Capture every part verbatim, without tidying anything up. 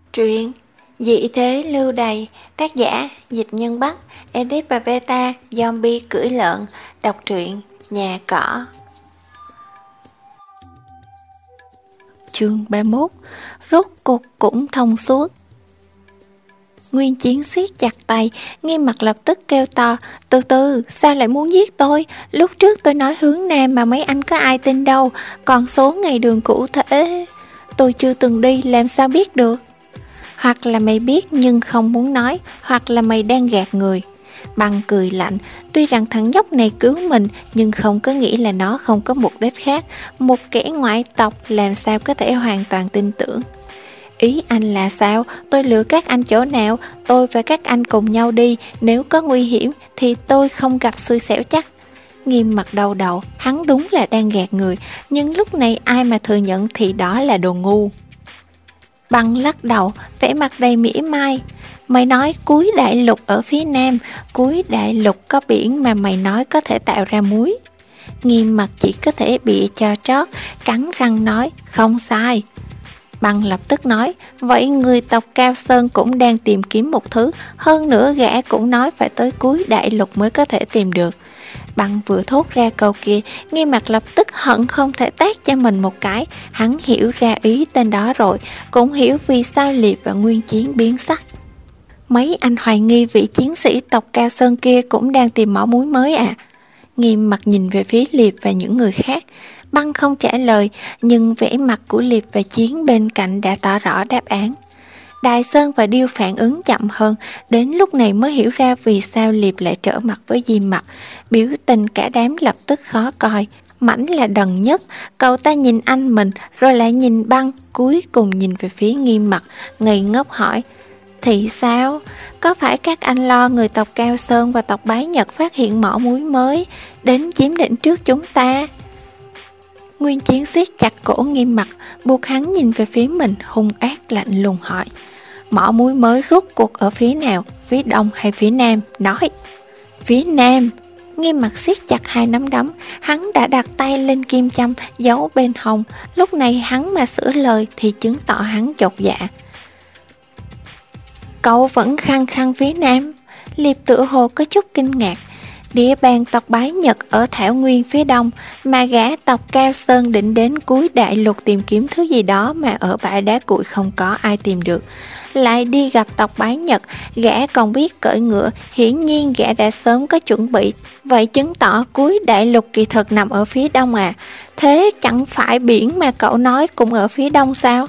Truyện Dị thế lưu đày, tác giả Dịch Nhân Bắc, edit và beta Zombie cưỡi lợn. Đọc truyện Nhà cỏ. Chương ba mươi mốt. Rốt cuộc cũng thông suốt. Nguyên Chiến siết chặt tay, Nghiêm Mặt lập tức kêu to: Từ từ, sao lại muốn giết tôi? Lúc trước tôi nói hướng Nam mà mấy anh có ai tin đâu. Còn số ngày đường cụ thể tôi chưa từng đi, làm sao biết được? Hoặc là mày biết nhưng không muốn nói, hoặc là mày đang gạt người. Băng cười lạnh, tuy rằng thằng nhóc này cứu mình nhưng không có nghĩa là nó không có mục đích khác. Một kẻ ngoại tộc làm sao có thể hoàn toàn tin tưởng. Ý anh là sao? Tôi lừa các anh chỗ nào? Tôi và các anh cùng nhau đi, nếu có nguy hiểm thì tôi không gặp xui xẻo chắc. Nghiêm Mặt đầu đầu, hắn đúng là đang gạt người, nhưng lúc này ai mà thừa nhận thì đó là đồ ngu. Băng lắc đầu, vẻ mặt đầy mỉa mai. Mày nói cuối đại lục ở phía nam, cuối đại lục có biển mà mày nói có thể tạo ra muối. Nghiêm Mặt chỉ có thể bịa cho trót, cắn răng nói, không sai. Băng lập tức nói, vậy người tộc Cao Sơn cũng đang tìm kiếm một thứ, hơn nữa gã cũng nói phải tới cuối đại lục mới có thể tìm được. Băng vừa thốt ra câu kia, Nghiêm Mặt lập tức hận không thể tát cho mình một cái. Hắn hiểu ra ý tên đó rồi, cũng hiểu vì sao Liệp và Nguyên Chiến biến sắc. Mấy anh hoài nghi vị chiến sĩ tộc Cao Sơn kia cũng đang tìm mỏ muối mới à? Nghiêm Mặt nhìn về phía Liệp và những người khác. Băng không trả lời, nhưng vẻ mặt của Liệp và Chiến bên cạnh đã tỏ rõ đáp án. Đại Sơn và Điêu phản ứng chậm hơn, đến lúc này mới hiểu ra vì sao Liệp lại trở mặt với Diêm Mặt. Biểu tình cả đám lập tức khó coi. Mảnh là đần nhất, cậu ta nhìn anh mình rồi lại nhìn Băng, cuối cùng nhìn về phía Nghiêm Mặt, ngây ngốc hỏi: Thì sao? Có phải các anh lo người tộc Cao Sơn và tộc Bái Nhật phát hiện mỏ muối mới, đến chiếm đỉnh trước chúng ta? Nguyên Chiến siết chặt cổ Nghiêm Mặt, buộc hắn nhìn về phía mình, hung ác lạnh lùng hỏi: Mỏ muối mới rốt cuộc ở phía nào, phía đông hay phía nam? Nói. Phía nam. Nghiêm Mặt siết chặt hai nắm đấm, hắn đã đặt tay lên kim châm giấu bên hông. Lúc này hắn mà sửa lời thì chứng tỏ hắn chột dạ. Cậu vẫn khăng khăng phía nam? Liệp tựa hồ có chút kinh ngạc. Địa bàn tộc Bái Nhật ở thảo nguyên phía đông, mà gã tộc Cao Sơn định đến cuối đại lục tìm kiếm thứ gì đó mà ở bãi đá cuội không có ai tìm được. Lại đi gặp tộc Bái Nhật, gã còn biết cưỡi ngựa, hiển nhiên gã đã sớm có chuẩn bị. Vậy chứng tỏ cuối đại lục kỳ thực nằm ở phía đông à? Thế chẳng phải biển mà cậu nói cũng ở phía đông sao?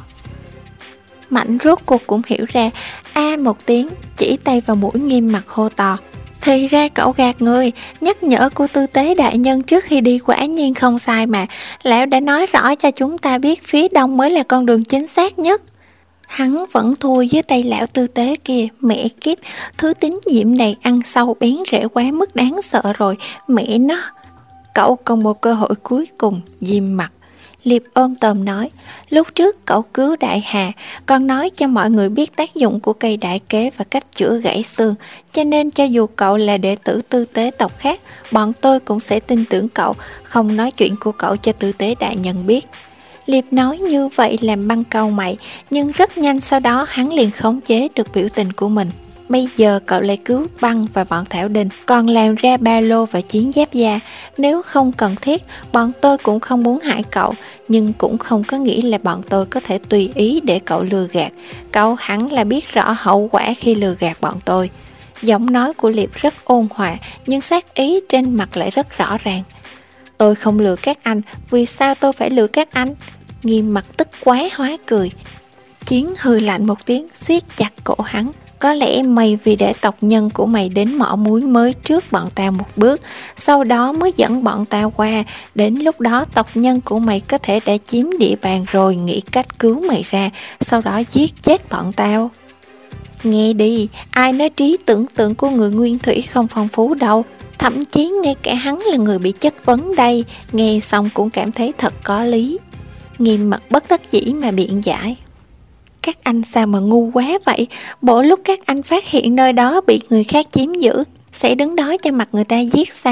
Mạnh rốt cuộc cũng hiểu ra, a một tiếng, chỉ tay vào mũi Nghiêm Mặt hô to: Thì ra cậu gạt người, nhắc nhở của tư tế đại nhân trước khi đi quả nhiên không sai mà. Lão đã nói rõ cho chúng ta biết phía đông mới là con đường chính xác nhất. Hắn vẫn thua dưới tay lão tư tế kia, mẹ kiếp, thứ tín nhiệm này ăn sâu bén rễ quá mức đáng sợ rồi, mẹ nó. Cậu còn một cơ hội cuối cùng, Diêm Mặt. Liệp ôm tồm nói, lúc trước cậu cứu Đại Hà, còn nói cho mọi người biết tác dụng của cây đại kế và cách chữa gãy xương, cho nên cho dù cậu là đệ tử tư tế tộc khác, bọn tôi cũng sẽ tin tưởng cậu, không nói chuyện của cậu cho tư tế đại nhân biết. Liệp nói như vậy làm Băng cau mày, nhưng rất nhanh sau đó hắn liền khống chế được biểu tình của mình. Bây giờ cậu lại cứu Băng và bọn Thảo Đình, còn làm ra ba lô và chiến giáp da. Nếu không cần thiết, bọn tôi cũng không muốn hại cậu, nhưng cũng không có nghĩ là bọn tôi có thể tùy ý để cậu lừa gạt. Cậu hẳn là biết rõ hậu quả khi lừa gạt bọn tôi. Giọng nói của Liệp rất ôn hòa, nhưng sát ý trên mặt lại rất rõ ràng. Tôi không lừa các anh, vì sao tôi phải lừa các anh? Nghiêm Mặt tức quá hóa cười. Chiến hừ lạnh một tiếng, siết chặt cổ hắn. Có lẽ mày vì để tộc nhân của mày đến mỏ muối mới trước bọn tao một bước, sau đó mới dẫn bọn tao qua. Đến lúc đó tộc nhân của mày có thể đã chiếm địa bàn rồi, nghĩ cách cứu mày ra, sau đó giết chết bọn tao. Nghe đi, ai nói trí tưởng tượng của người nguyên thủy không phong phú đâu. Thậm chí ngay cả hắn là người bị chất vấn đây, nghe xong cũng cảm thấy thật có lý. Nghiêm Mặt bất đắc dĩ mà biện giải. Các anh sao mà ngu quá vậy? Bộ lúc các anh phát hiện nơi đó bị người khác chiếm giữ, sẽ đứng đó cho mặt người ta giết sao?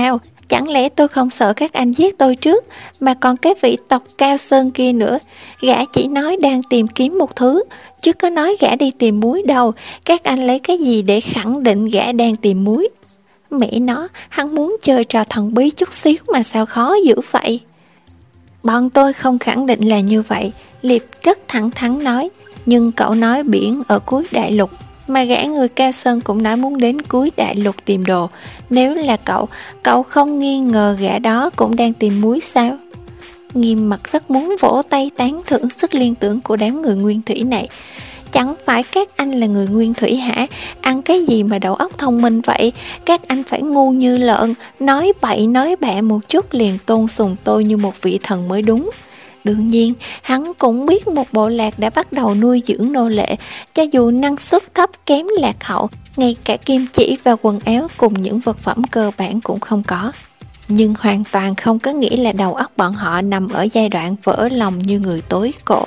Chẳng lẽ tôi không sợ các anh giết tôi trước, mà còn cái vị tộc Cao Sơn kia nữa. Gã chỉ nói đang tìm kiếm một thứ, chứ có nói gã đi tìm muối đâu. Các anh lấy cái gì để khẳng định gã đang tìm muối? Mẹ nó, hắn muốn chơi trò thần bí chút xíu mà sao khó dữ vậy? Bọn tôi không khẳng định là như vậy, Liệp rất thẳng thắn nói. Nhưng cậu nói biển ở cuối đại lục, mà gã người Cao Sơn cũng nói muốn đến cuối đại lục tìm đồ. Nếu là cậu, cậu không nghi ngờ gã đó cũng đang tìm muối sao? Nghiêm Mặt rất muốn vỗ tay tán thưởng sức liên tưởng của đám người nguyên thủy này. Chẳng phải các anh là người nguyên thủy hả? Ăn cái gì mà đầu óc thông minh vậy? Các anh phải ngu như lợn, nói bậy nói bạ một chút liền tôn sùng tôi như một vị thần mới đúng. Đương nhiên, hắn cũng biết một bộ lạc đã bắt đầu nuôi dưỡng nô lệ, cho dù năng suất thấp kém lạc hậu, ngay cả kim chỉ và quần áo cùng những vật phẩm cơ bản cũng không có. Nhưng hoàn toàn không có nghĩa là đầu óc bọn họ nằm ở giai đoạn vỡ lòng như người tối cổ.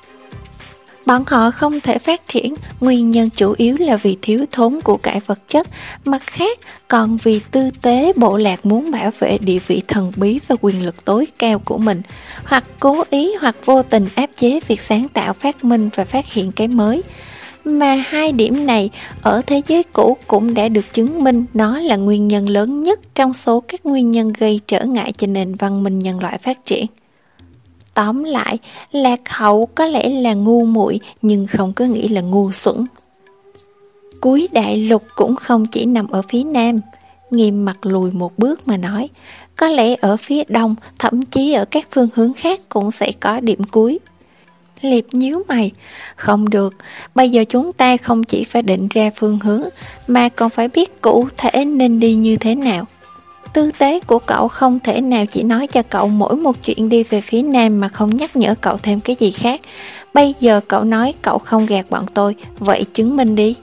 Bọn họ không thể phát triển, nguyên nhân chủ yếu là vì thiếu thốn của cải vật chất, mặt khác còn vì tư tế bộ lạc muốn bảo vệ địa vị thần bí và quyền lực tối cao của mình, hoặc cố ý hoặc vô tình áp chế việc sáng tạo, phát minh và phát hiện cái mới. Mà hai điểm này ở thế giới cũ cũng đã được chứng minh nó là nguyên nhân lớn nhất trong số các nguyên nhân gây trở ngại cho nền văn minh nhân loại phát triển. Tóm lại, lạc hậu có lẽ là ngu muội nhưng không có nghĩa là ngu xuẩn. Cuối đại lục cũng không chỉ nằm ở phía nam. Nghiêm Mặt lùi một bước mà nói, có lẽ ở phía đông, thậm chí ở các phương hướng khác cũng sẽ có điểm cuối. Liệp nhíu mày, không được, bây giờ chúng ta không chỉ phải định ra phương hướng, mà còn phải biết cụ thể nên đi như thế nào. Tư tế của cậu không thể nào chỉ nói cho cậu mỗi một chuyện đi về phía nam mà không nhắc nhở cậu thêm cái gì khác. Bây giờ cậu nói cậu không gạt bọn tôi, vậy chứng minh đi.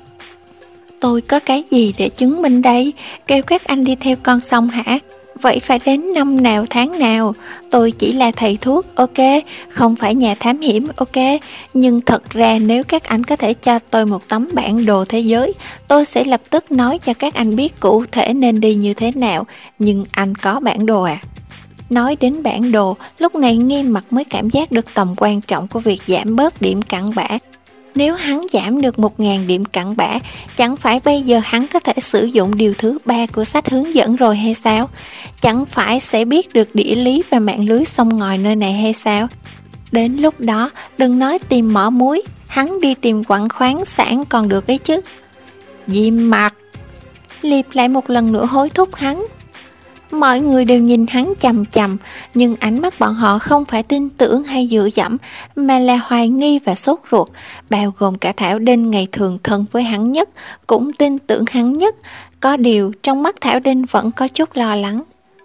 Tôi có cái gì để chứng minh đây? Kêu các anh đi theo con sông hả? Vậy phải đến năm nào tháng nào? Tôi chỉ là thầy thuốc, ok, không phải nhà thám hiểm, ok. Nhưng thật ra nếu các anh có thể cho tôi một tấm bản đồ thế giới, tôi sẽ lập tức nói cho các anh biết cụ thể nên đi như thế nào. Nhưng anh có bản đồ à? Nói đến bản đồ, lúc này Nghiêm Mặt mới cảm giác được tầm quan trọng của việc giảm bớt điểm cặn bã. Nếu hắn giảm được một nghìn điểm cặn bã, chẳng phải bây giờ hắn có thể sử dụng điều thứ ba của sách hướng dẫn rồi hay sao? Chẳng phải sẽ biết được địa lý và mạng lưới sông ngòi nơi này hay sao? Đến lúc đó, đừng nói tìm mỏ muối, hắn đi tìm quặng khoáng sản còn được ấy chứ. Nghiêm Mặt! Liệp lại một lần nữa hối thúc hắn. Mọi người đều nhìn hắn chằm chằm, nhưng ánh mắt bọn họ không phải tin tưởng hay dựa dẫm, mà là hoài nghi và sốt ruột, bao gồm cả Thảo Đinh ngày thường thân với hắn nhất, cũng tin tưởng hắn nhất. Có điều trong mắt Thảo Đinh vẫn có chút lo lắng.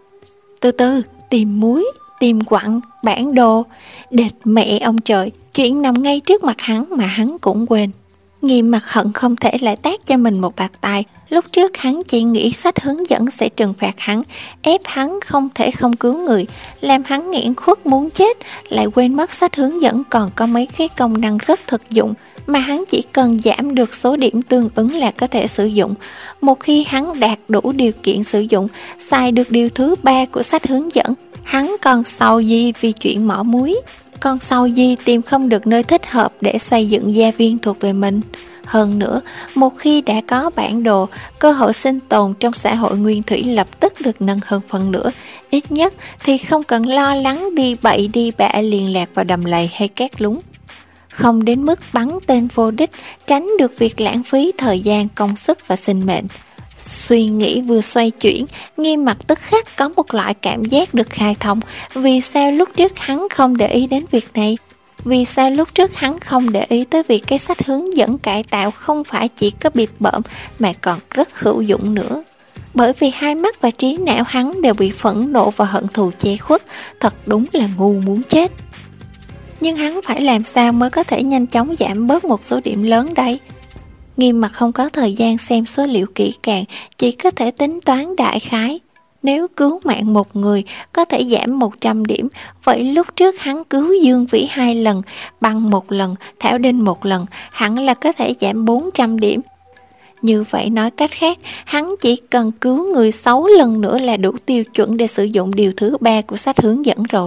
Từ từ, tìm muối, tìm quặng, bản đồ, đệt mẹ ông trời, chuyện nằm ngay trước mặt hắn mà hắn cũng quên. Nghiêm Mặt hận không thể lại tát cho mình một bạt tai. Lúc trước hắn chỉ nghĩ sách hướng dẫn sẽ trừng phạt hắn, ép hắn không thể không cứu người, làm hắn nghẹn khuất muốn chết, lại quên mất sách hướng dẫn còn có mấy cái công năng rất thực dụng mà hắn chỉ cần giảm được số điểm tương ứng là có thể sử dụng. Một khi hắn đạt đủ điều kiện sử dụng, xài được điều thứ ba của sách hướng dẫn, hắn còn sầu gì vì chuyện mỏ muối, còn sầu gì tìm không được nơi thích hợp để xây dựng gia viên thuộc về mình. Hơn nữa, một khi đã có bản đồ, cơ hội sinh tồn trong xã hội nguyên thủy lập tức được nâng hơn phần nữa. Ít nhất thì không cần lo lắng đi bậy đi bạ liên lạc vào đầm lầy hay cát lún. Không đến mức bắn tên vô đích, tránh được việc lãng phí thời gian, công sức và sinh mệnh. Suy nghĩ vừa xoay chuyển, Nghiêm Mặt tức khắc có một loại cảm giác được khai thông. Vì sao lúc trước hắn không để ý đến việc này? Vì sao lúc trước hắn không để ý tới việc cái sách hướng dẫn cải tạo không phải chỉ có bịp bợm mà còn rất hữu dụng nữa? Bởi vì hai mắt và trí não hắn đều bị phẫn nộ và hận thù che khuất, thật đúng là ngu muốn chết. Nhưng hắn phải làm sao mới có thể nhanh chóng giảm bớt một số điểm lớn đây? Nghiêm Mặt không có thời gian xem số liệu kỹ càng, chỉ có thể tính toán đại khái. Nếu cứu mạng một người có thể giảm một trăm điểm, vậy lúc trước hắn cứu Dương Vĩ hai lần, Băng một lần, Thảo Đinh một lần, hẳn là có thể giảm bốn trăm điểm. Như vậy nói cách khác, hắn chỉ cần cứu người sáu lần nữa là đủ tiêu chuẩn để sử dụng điều thứ ba của sách hướng dẫn rồi.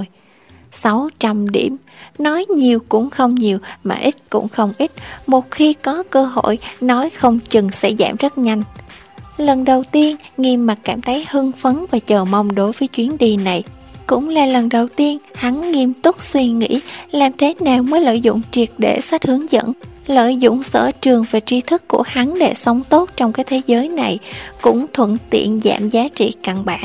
sáu trăm điểm, nói nhiều cũng không nhiều mà ít cũng không ít, một khi có cơ hội nói không chừng sẽ giảm rất nhanh. Lần đầu tiên Nghiêm Mặt cảm thấy hưng phấn và chờ mong đối với chuyến đi này. Cũng là lần đầu tiên hắn nghiêm túc suy nghĩ làm thế nào mới lợi dụng triệt để sách hướng dẫn, lợi dụng sở trường và tri thức của hắn để sống tốt trong cái thế giới này, cũng thuận tiện giảm giá trị cặn bã.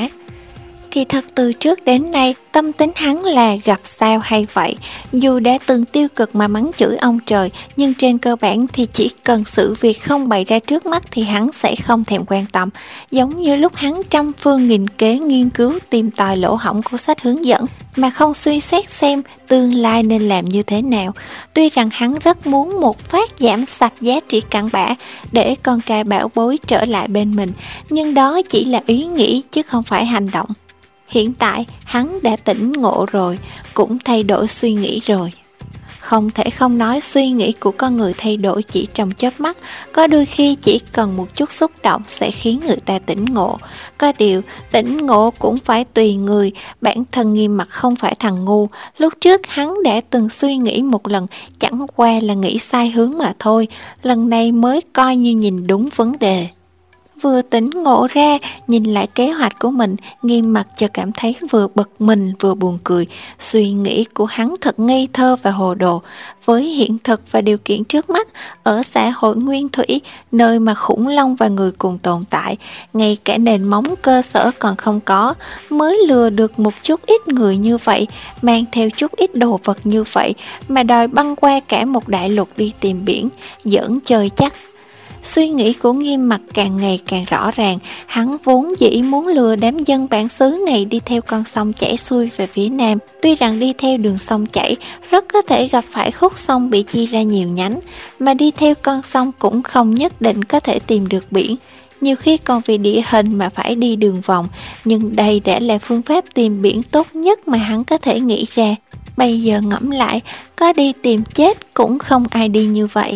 Kỳ thật từ trước đến nay, tâm tính hắn là gặp sao hay vậy. Dù đã từng tiêu cực mà mắng chửi ông trời, nhưng trên cơ bản thì chỉ cần sự việc không bày ra trước mắt thì hắn sẽ không thèm quan tâm. Giống như lúc hắn trăm phương nghìn kế nghiên cứu tìm tòi lỗ hổng của sách hướng dẫn, mà không suy xét xem tương lai nên làm như thế nào. Tuy rằng hắn rất muốn một phát giảm sạch giá trị cặn bã để con trai bảo bối trở lại bên mình, nhưng đó chỉ là ý nghĩ chứ không phải hành động. Hiện tại hắn đã tỉnh ngộ rồi, cũng thay đổi suy nghĩ rồi. Không thể không nói suy nghĩ của con người thay đổi chỉ trong chớp mắt, có đôi khi chỉ cần một chút xúc động sẽ khiến người ta tỉnh ngộ. Có điều, tỉnh ngộ cũng phải tùy người, bản thân Nghiêm Mặt không phải thằng ngu, lúc trước hắn đã từng suy nghĩ một lần, chẳng qua là nghĩ sai hướng mà thôi, lần này mới coi như nhìn đúng vấn đề. Vừa tỉnh ngộ ra, nhìn lại kế hoạch của mình, Nghiêm Mặt cho cảm thấy vừa bực mình vừa buồn cười. Suy nghĩ của hắn thật ngây thơ và hồ đồ. Với hiện thực và điều kiện trước mắt, ở xã hội nguyên thủy, nơi mà khủng long và người cùng tồn tại, ngay cả nền móng cơ sở còn không có, mới lừa được một chút ít người như vậy, mang theo chút ít đồ vật như vậy, mà đòi băng qua cả một đại lục đi tìm biển, giỡn chơi chắc. Suy nghĩ của Nghiêm Mặt càng ngày càng rõ ràng, hắn vốn dĩ muốn lừa đám dân bản xứ này đi theo con sông chảy xuôi về phía nam. Tuy rằng đi theo đường sông chảy rất có thể gặp phải khúc sông bị chia ra nhiều nhánh, mà đi theo con sông cũng không nhất định có thể tìm được biển. Nhiều khi còn vì địa hình mà phải đi đường vòng, nhưng đây đã là phương pháp tìm biển tốt nhất mà hắn có thể nghĩ ra. Bây giờ ngẫm lại, có đi tìm chết cũng không ai đi như vậy.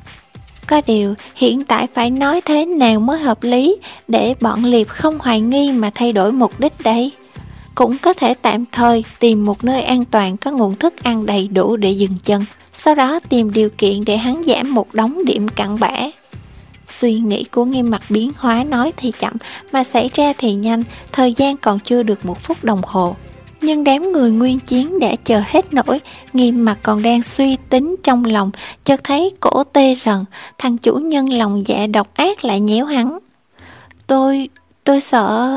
Có điều, hiện tại phải nói thế nào mới hợp lý để bọn Liệp không hoài nghi mà thay đổi mục đích đấy. Cũng có thể tạm thời tìm một nơi an toàn có nguồn thức ăn đầy đủ để dừng chân, sau đó tìm điều kiện để hắn giảm một đống điểm cặn bã. Suy nghĩ của Nghiêm Mặt biến hóa, nói thì chậm mà xảy ra thì nhanh, thời gian còn chưa được một phút đồng hồ. Nhưng đám người Nguyên Chiến đã chờ hết nổi, Nghiêm Mặt còn đang suy tính trong lòng, chợt thấy cổ tê rần, thằng chủ nhân lòng dạ độc ác lại nhéo hắn. Tôi, tôi sợ...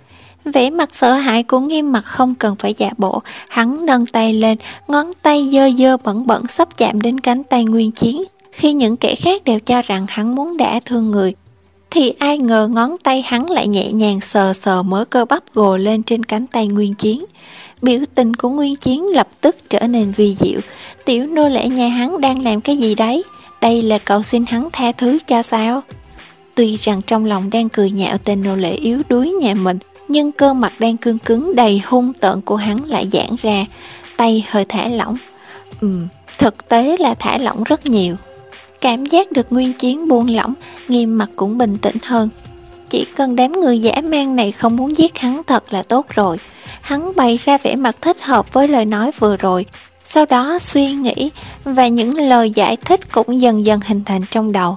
Vẻ mặt sợ hãi của Nghiêm Mặt không cần phải giả bộ, hắn nâng tay lên, ngón tay dơ dơ bẩn bẩn sắp chạm đến cánh tay Nguyên Chiến. Khi những kẻ khác đều cho rằng hắn muốn đả thương người, thì ai ngờ ngón tay hắn lại nhẹ nhàng sờ sờ mớ cơ bắp gồ lên trên cánh tay Nguyên Chiến. Biểu tình của Nguyên Chiến lập tức trở nên vi diệu. Tiểu nô lệ nhà hắn đang làm cái gì đấy? Đây là cậu xin hắn tha thứ cho sao? Tuy rằng trong lòng đang cười nhạo tên nô lệ yếu đuối nhà mình, nhưng cơ mặt đang cương cứng đầy hung tợn của hắn lại giãn ra, tay hơi thả lỏng. Ừm, thực tế là thả lỏng rất nhiều. Cảm giác được Nguyên Chiến buông lỏng, Nghiêm Mặt cũng bình tĩnh hơn. Chỉ cần đám người dã man này không muốn giết hắn thật là tốt rồi. Hắn bày ra vẻ mặt thích hợp với lời nói vừa rồi, sau đó suy nghĩ và những lời giải thích cũng dần dần hình thành trong đầu.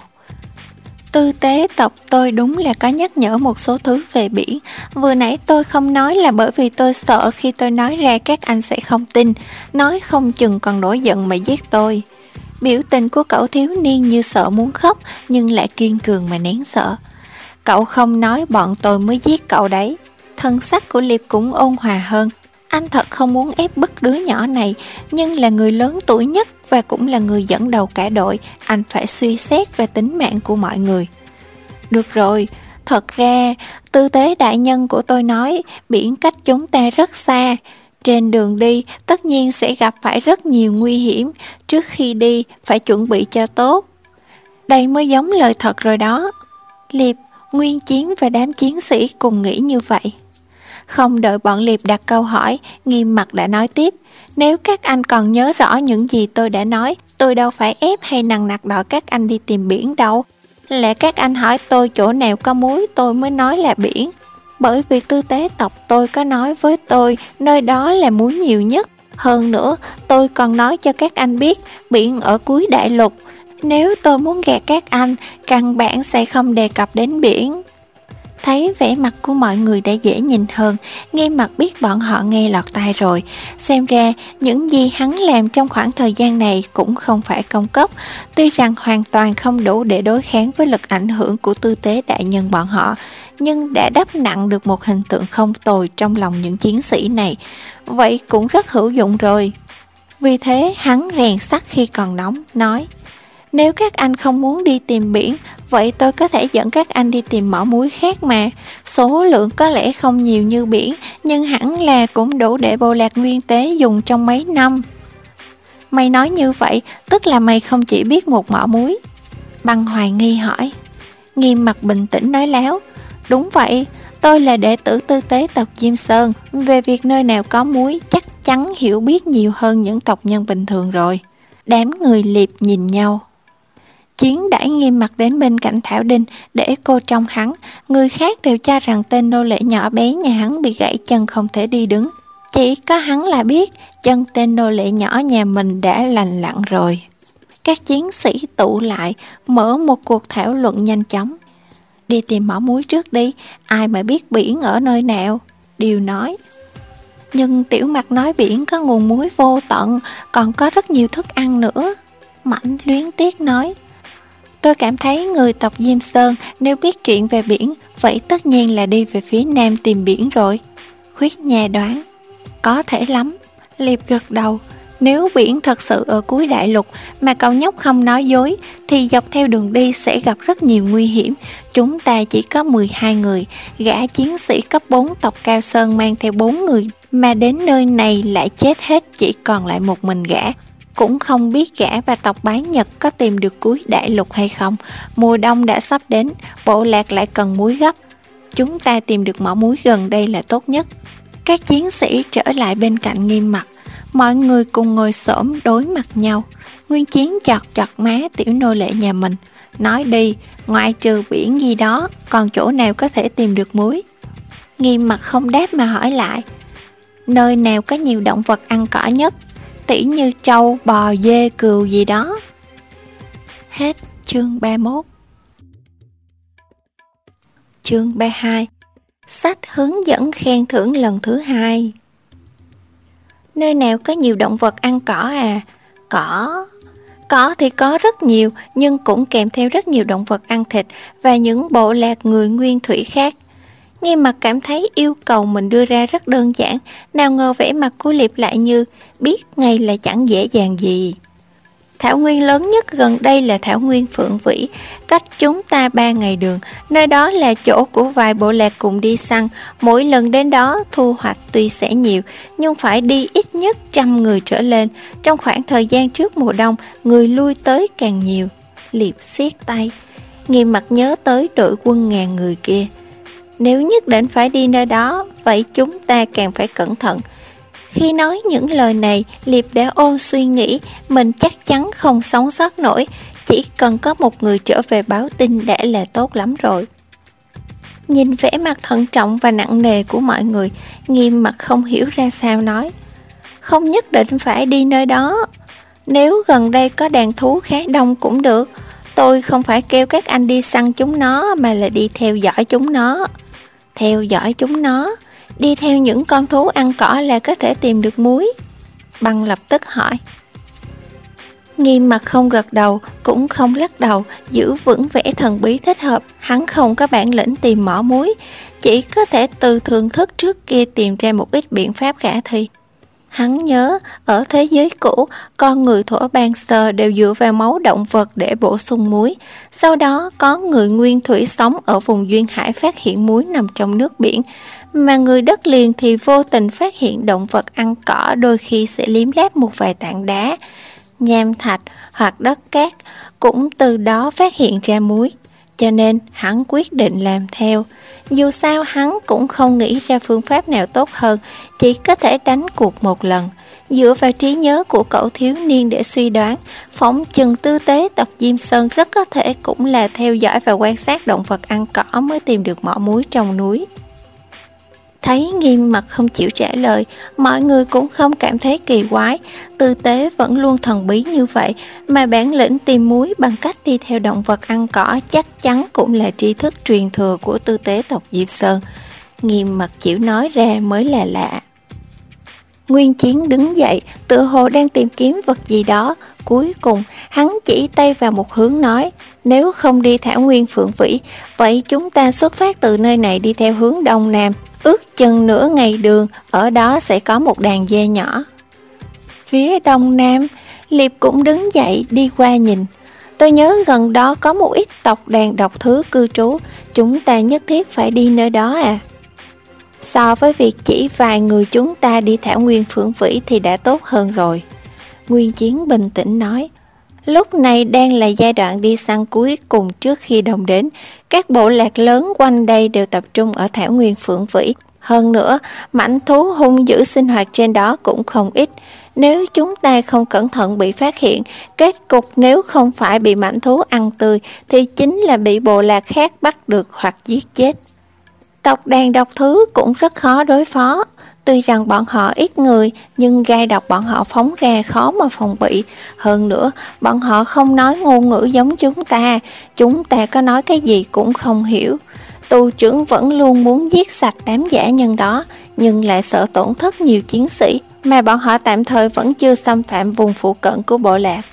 Tư tế tộc tôi đúng là có nhắc nhở một số thứ về biển. Vừa nãy tôi không nói là bởi vì tôi sợ khi tôi nói ra các anh sẽ không tin, nói không chừng còn nổi giận mà giết tôi. Biểu tình của cậu thiếu niên như sợ muốn khóc, nhưng lại kiên cường mà nén sợ. Cậu không nói bọn tôi mới giết cậu đấy. Thân sắc của Liệp cũng ôn hòa hơn. Anh thật không muốn ép bức đứa nhỏ này, nhưng là người lớn tuổi nhất và cũng là người dẫn đầu cả đội, anh phải suy xét về tính mạng của mọi người. Được rồi, thật ra tư tế đại nhân của tôi nói biển cách chúng ta rất xa. Trên đường đi tất nhiên sẽ gặp phải rất nhiều nguy hiểm, trước khi đi phải chuẩn bị cho tốt. Đây mới giống lời thật rồi đó. Liệp, Nguyên Chiến và đám chiến sĩ cùng nghĩ như vậy. Không đợi bọn Liệp đặt câu hỏi, Nghiêm Mặt đã nói tiếp. Nếu các anh còn nhớ rõ những gì tôi đã nói, tôi đâu phải ép hay nằng nặc đòi các anh đi tìm biển đâu. là các anh hỏi tôi chỗ nào có muối tôi mới nói là biển. Bởi vì tư tế tộc tôi có nói với tôi nơi đó là muối nhiều nhất. Hơn nữa, tôi còn nói cho các anh biết biển ở cuối đại lục. Nếu tôi muốn gạt các anh, căn bản sẽ không đề cập đến biển. Thấy vẻ mặt của mọi người đã dễ nhìn hơn, Nghiêm Mặc biết bọn họ nghe lọt tai rồi. Xem ra, những gì hắn làm trong khoảng thời gian này cũng không phải công cốc. Tuy rằng hoàn toàn không đủ để đối kháng với lực ảnh hưởng của tư tế đại nhân bọn họ, nhưng đã đắp nặng được một hình tượng không tồi trong lòng những chiến sĩ này. Vậy cũng rất hữu dụng rồi. Vì thế, hắn rèn sắt khi còn nóng, nói: nếu các anh không muốn đi tìm biển, vậy tôi có thể dẫn các anh đi tìm mỏ muối khác mà. Số lượng có lẽ không nhiều như biển, nhưng hẳn là cũng đủ để bộ lạc nguyên tế dùng trong mấy năm. Mày nói như vậy, tức là mày không chỉ biết một mỏ muối. Băng hoài nghi hỏi. Nghiêm Mặc bình tĩnh nói láo. Đúng vậy, tôi là đệ tử tư tế tộc Diêm Sơn. Về việc nơi nào có muối, chắc chắn hiểu biết nhiều hơn những tộc nhân bình thường rồi. Đám người Liệp nhìn nhau. Chiến đẩy Nghiêm Mặc đến bên cạnh Thảo Đinh để cô trông hắn. Người khác đều cho rằng tên nô lệ nhỏ bé nhà hắn bị gãy chân không thể đi đứng. Chỉ có hắn là biết chân tên nô lệ nhỏ nhà mình đã lành lặn rồi. Các chiến sĩ tụ lại, mở một cuộc thảo luận nhanh chóng. Đi tìm mỏ muối trước đi, ai mà biết biển ở nơi nào. Điều nói. Nhưng Tiểu Mặc nói biển có nguồn muối vô tận, còn có rất nhiều thức ăn nữa. Mảnh luyến tiếc nói. Tôi cảm thấy người tộc Diêm Sơn nếu biết chuyện về biển, vậy tất nhiên là đi về phía nam tìm biển rồi. Khuyết Nha đoán. Có thể lắm. Liệp gật đầu. Nếu biển thật sự ở cuối đại lục mà cậu nhóc không nói dối, thì dọc theo đường đi sẽ gặp rất nhiều nguy hiểm. Chúng ta chỉ có mười hai người, gã chiến sĩ cấp bốn tộc Cao Sơn mang theo bốn người, mà đến nơi này lại chết hết, chỉ còn lại một mình gã. Cũng không biết gã và tộc Bái Nhật có tìm được cuối đại lục hay không. Mùa đông đã sắp đến, bộ lạc lại cần muối gấp. Chúng ta tìm được mỏ muối gần đây là tốt nhất. Các chiến sĩ trở lại bên cạnh Nghiêm Mặc. Mọi người cùng ngồi xổm đối mặt nhau. Nguyên Chiến chọt chọt má tiểu nô lệ nhà mình. Nói đi, ngoại trừ biển gì đó, còn chỗ nào có thể tìm được muối? Nghiêm Mặc không đáp mà hỏi lại. Nơi nào có nhiều động vật ăn cỏ nhất, tỉ như trâu, bò, dê, cừu gì đó. Hết chương ba mươi mốt. Chương ba mươi hai. Sách hướng dẫn khen thưởng lần thứ hai. Nơi nào có nhiều động vật ăn cỏ à? Cỏ? Cỏ thì có rất nhiều, nhưng cũng kèm theo rất nhiều động vật ăn thịt và những bộ lạc người nguyên thủy khác. Nghiêm Mặc cảm thấy yêu cầu mình đưa ra rất đơn giản, nào ngờ vẻ mặt của Liệp lại như biết ngay là chẳng dễ dàng gì. Thảo nguyên lớn nhất gần đây là Thảo nguyên Phượng Vĩ, cách chúng ta ba ngày đường. Nơi đó là chỗ của vài bộ lạc cùng đi săn. Mỗi lần đến đó thu hoạch tuy sẽ nhiều, nhưng phải đi ít nhất trăm người trở lên. Trong khoảng thời gian trước mùa đông, người lui tới càng nhiều. Liệp siết tay. Nghiêm Mặc nhớ tới đội quân ngàn người kia. Nếu nhất định phải đi nơi đó, vậy chúng ta càng phải cẩn thận. Khi nói những lời này, Liệp đã ôm suy nghĩ mình chắc chắn không sống sót nổi, chỉ cần có một người trở về báo tin đã là tốt lắm rồi. Nhìn vẻ mặt thận trọng và nặng nề của mọi người, Nghiêm Mặc không hiểu ra sao nói. Không nhất định phải đi nơi đó. Nếu gần đây có đàn thú khá đông cũng được. Tôi không phải kêu các anh đi săn chúng nó, mà là đi theo dõi chúng nó. Theo dõi chúng nó? Đi theo những con thú ăn cỏ là có thể tìm được muối? Băng lập tức hỏi. Nghiêm Mặc không gật đầu, cũng không lắc đầu, giữ vững vẻ thần bí thích hợp. Hắn không có bản lĩnh tìm mỏ muối, chỉ có thể từ thưởng thức trước kia tìm ra một ít biện pháp khả thi. Hắn nhớ, ở thế giới cũ, con người thuở ban sơ đều dựa vào máu động vật để bổ sung muối. Sau đó, có người nguyên thủy sống ở vùng duyên hải phát hiện muối nằm trong nước biển, mà người đất liền thì vô tình phát hiện động vật ăn cỏ đôi khi sẽ liếm láp một vài tảng đá, nham thạch hoặc đất cát, cũng từ đó phát hiện ra muối. Cho nên hắn quyết định làm theo. Dù sao hắn cũng không nghĩ ra phương pháp nào tốt hơn, chỉ có thể đánh cuộc một lần. dựa vào trí nhớ của cậu thiếu niên để suy đoán, phỏng chừng tư tế tộc Diêm Sơn rất có thể cũng là theo dõi và quan sát động vật ăn cỏ mới tìm được mỏ muối trong núi. Thấy Nghiêm mặt không chịu trả lời, mọi người cũng không cảm thấy kỳ quái, tư tế vẫn luôn thần bí như vậy, mà bản lĩnh tìm muối bằng cách đi theo động vật ăn cỏ chắc chắn cũng là tri thức truyền thừa của tư tế tộc Diêm Sơn. Nghiêm mặt chịu nói ra mới là lạ. Nguyên Chiến đứng dậy, tự hồ đang tìm kiếm vật gì đó, cuối cùng hắn chỉ tay vào một hướng nói, nếu không đi thảo nguyên Phượng Vĩ, vậy chúng ta xuất phát từ nơi này đi theo hướng đông nam, ước chừng nửa ngày đường, ở đó sẽ có một đàn dê nhỏ. Phía đông nam, Liệp cũng đứng dậy đi qua nhìn. Tôi nhớ gần đó có một ít tộc đàn độc thứ cư trú, chúng ta nhất thiết phải đi nơi đó à? So với việc chỉ vài người chúng ta đi thảo nguyên Phượng Vĩ thì đã tốt hơn rồi. Nguyên Chiến bình tĩnh nói. Lúc này đang là giai đoạn đi săn cuối cùng trước khi đồng đến. Các bộ lạc lớn quanh đây đều tập trung ở thảo nguyên Phượng Vĩ. Hơn nữa, mãnh thú hung dữ sinh hoạt trên đó cũng không ít. Nếu chúng ta không cẩn thận bị phát hiện, kết cục nếu không phải bị mãnh thú ăn tươi thì chính là bị bộ lạc khác bắt được hoặc giết chết. Tộc đàn độc thứ cũng rất khó đối phó. Tuy rằng bọn họ ít người, nhưng gai độc bọn họ phóng ra khó mà phòng bị. Hơn nữa, bọn họ không nói ngôn ngữ giống chúng ta, chúng ta có nói cái gì cũng không hiểu. Tù trưởng vẫn luôn muốn giết sạch đám dã nhân đó, nhưng lại sợ tổn thất nhiều chiến sĩ, mà bọn họ tạm thời vẫn chưa xâm phạm vùng phụ cận của bộ lạc.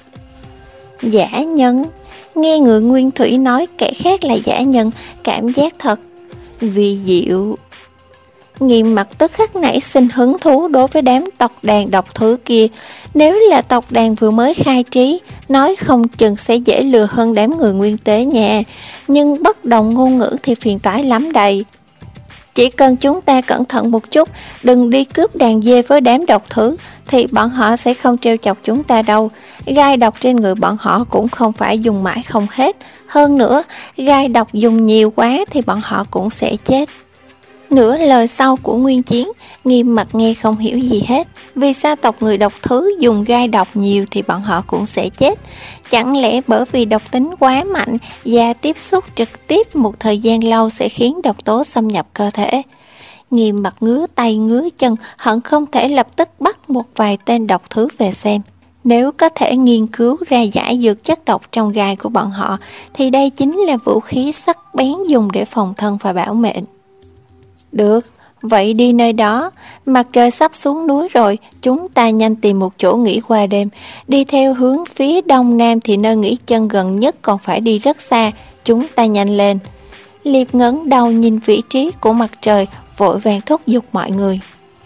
Dã nhân? Nghe người Nguyên Thủy nói kẻ khác là dã nhân, cảm giác thật vì diệu. Nghiêm mặt tức khắc nảy sinh hứng thú đối với đám tộc đàn độc thứ kia. Nếu là tộc đàn vừa mới khai trí, nói không chừng sẽ dễ lừa hơn đám người nguyên tế nha. Nhưng bất đồng ngôn ngữ thì phiền toái lắm đây. Chỉ cần chúng ta cẩn thận một chút, đừng đi cướp đàn dê với đám độc thứ, thì bọn họ sẽ không trêu chọc chúng ta đâu. Gai độc trên người bọn họ cũng không phải dùng mãi không hết. Hơn nữa, gai độc dùng nhiều quá thì bọn họ cũng sẽ chết. Nửa lời sau của Nguyên Chiến, Nghiêm mặt nghe không hiểu gì hết. Vì sao tộc người độc thứ dùng gai độc nhiều thì bọn họ cũng sẽ chết? Chẳng lẽ bởi vì độc tính quá mạnh và tiếp xúc trực tiếp một thời gian lâu sẽ khiến độc tố xâm nhập cơ thể? Nghiêm mặt ngứa tay ngứa chân, hận không thể lập tức bắt một vài tên độc thứ về xem. Nếu có thể nghiên cứu ra giải dược chất độc trong gai của bọn họ, thì đây chính là vũ khí sắc bén dùng để phòng thân và bảo mệnh. Được, vậy đi nơi đó. Mặt trời sắp xuống núi rồi, chúng ta nhanh tìm một chỗ nghỉ qua đêm. Đi theo hướng phía đông nam thì nơi nghỉ chân gần nhất còn phải đi rất xa. Chúng ta nhanh lên. Liệp ngẩng đầu nhìn vị trí của mặt trời, vội vàng thúc giục mọi người.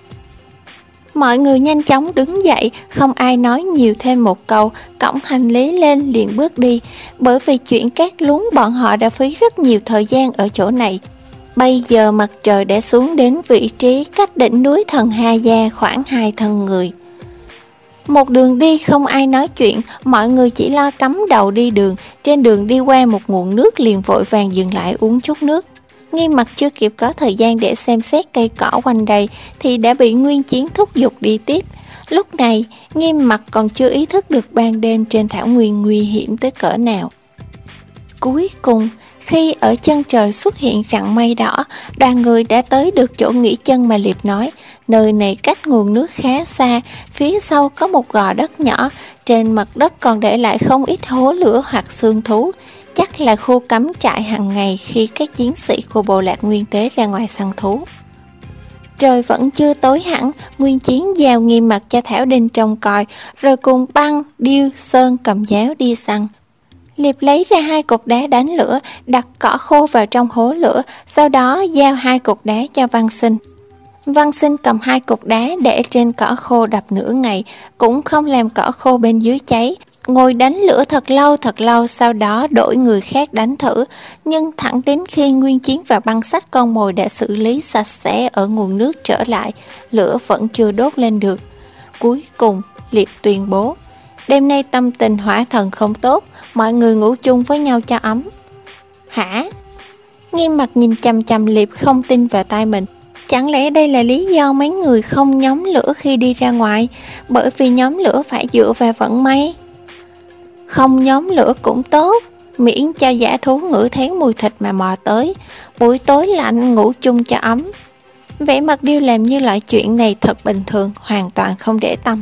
Mọi người nhanh chóng đứng dậy, không ai nói nhiều thêm một câu, cõng hành lý lên liền bước đi. Bởi vì chuyện cát lún bọn họ đã phí rất nhiều thời gian ở chỗ này. Bây giờ mặt trời đã xuống đến vị trí cách đỉnh núi Thần Ha Gia khoảng hai thân người. Một đường đi không ai nói chuyện, mọi người chỉ lo cắm đầu đi đường. Trên đường đi qua một nguồn nước liền vội vàng dừng lại uống chút nước. Nghiêm mặt chưa kịp có thời gian để xem xét cây cỏ quanh đây thì đã bị Nguyên Chiến thúc giục đi tiếp. Lúc này, Nghiêm mặt còn chưa ý thức được ban đêm trên thảo nguyên nguy hiểm tới cỡ nào. Cuối cùng, khi ở chân trời xuất hiện rặng mây đỏ, đoàn người đã tới được chỗ nghỉ chân mà Liệp nói. Nơi này cách nguồn nước khá xa, phía sau có một gò đất nhỏ, trên mặt đất còn để lại không ít hố lửa hoặc xương thú. Chắc là khu cắm trại hàng ngày khi các chiến sĩ của bộ lạc Nguyên Tế ra ngoài săn thú. Trời vẫn chưa tối hẳn, Nguyên Chiến giao Nghiêm mặt cho Thảo Đinh trông coi, rồi cùng Băng, Điêu, Sơn cầm giáo đi săn. Liệp lấy ra hai cục đá đánh lửa, đặt cỏ khô vào trong hố lửa, sau đó giao hai cục đá cho Văn Sinh. Văn Sinh cầm hai cục đá để trên cỏ khô đập nửa ngày, cũng không làm cỏ khô bên dưới cháy. Ngồi đánh lửa thật lâu thật lâu, sau đó đổi người khác đánh thử. Nhưng thẳng đến khi Nguyên Chiến và Băng xách con mồi đã xử lý sạch sẽ ở nguồn nước trở lại, lửa vẫn chưa đốt lên được. Cuối cùng, Liệp tuyên bố, đêm nay tâm tình hỏa thần không tốt, mọi người ngủ chung với nhau cho ấm. Hả? Nghiêm mặt nhìn chằm chằm Liệp không tin vào tai mình. Chẳng lẽ đây là lý do mấy người không nhóm lửa khi đi ra ngoài, bởi vì nhóm lửa phải dựa vào vận may? Không nhóm lửa cũng tốt, miễn cho dã thú ngửi thấy mùi thịt mà mò tới, buổi tối lạnh ngủ chung cho ấm. Vẻ mặt Điêu làm như loại chuyện này thật bình thường, hoàn toàn không để tâm.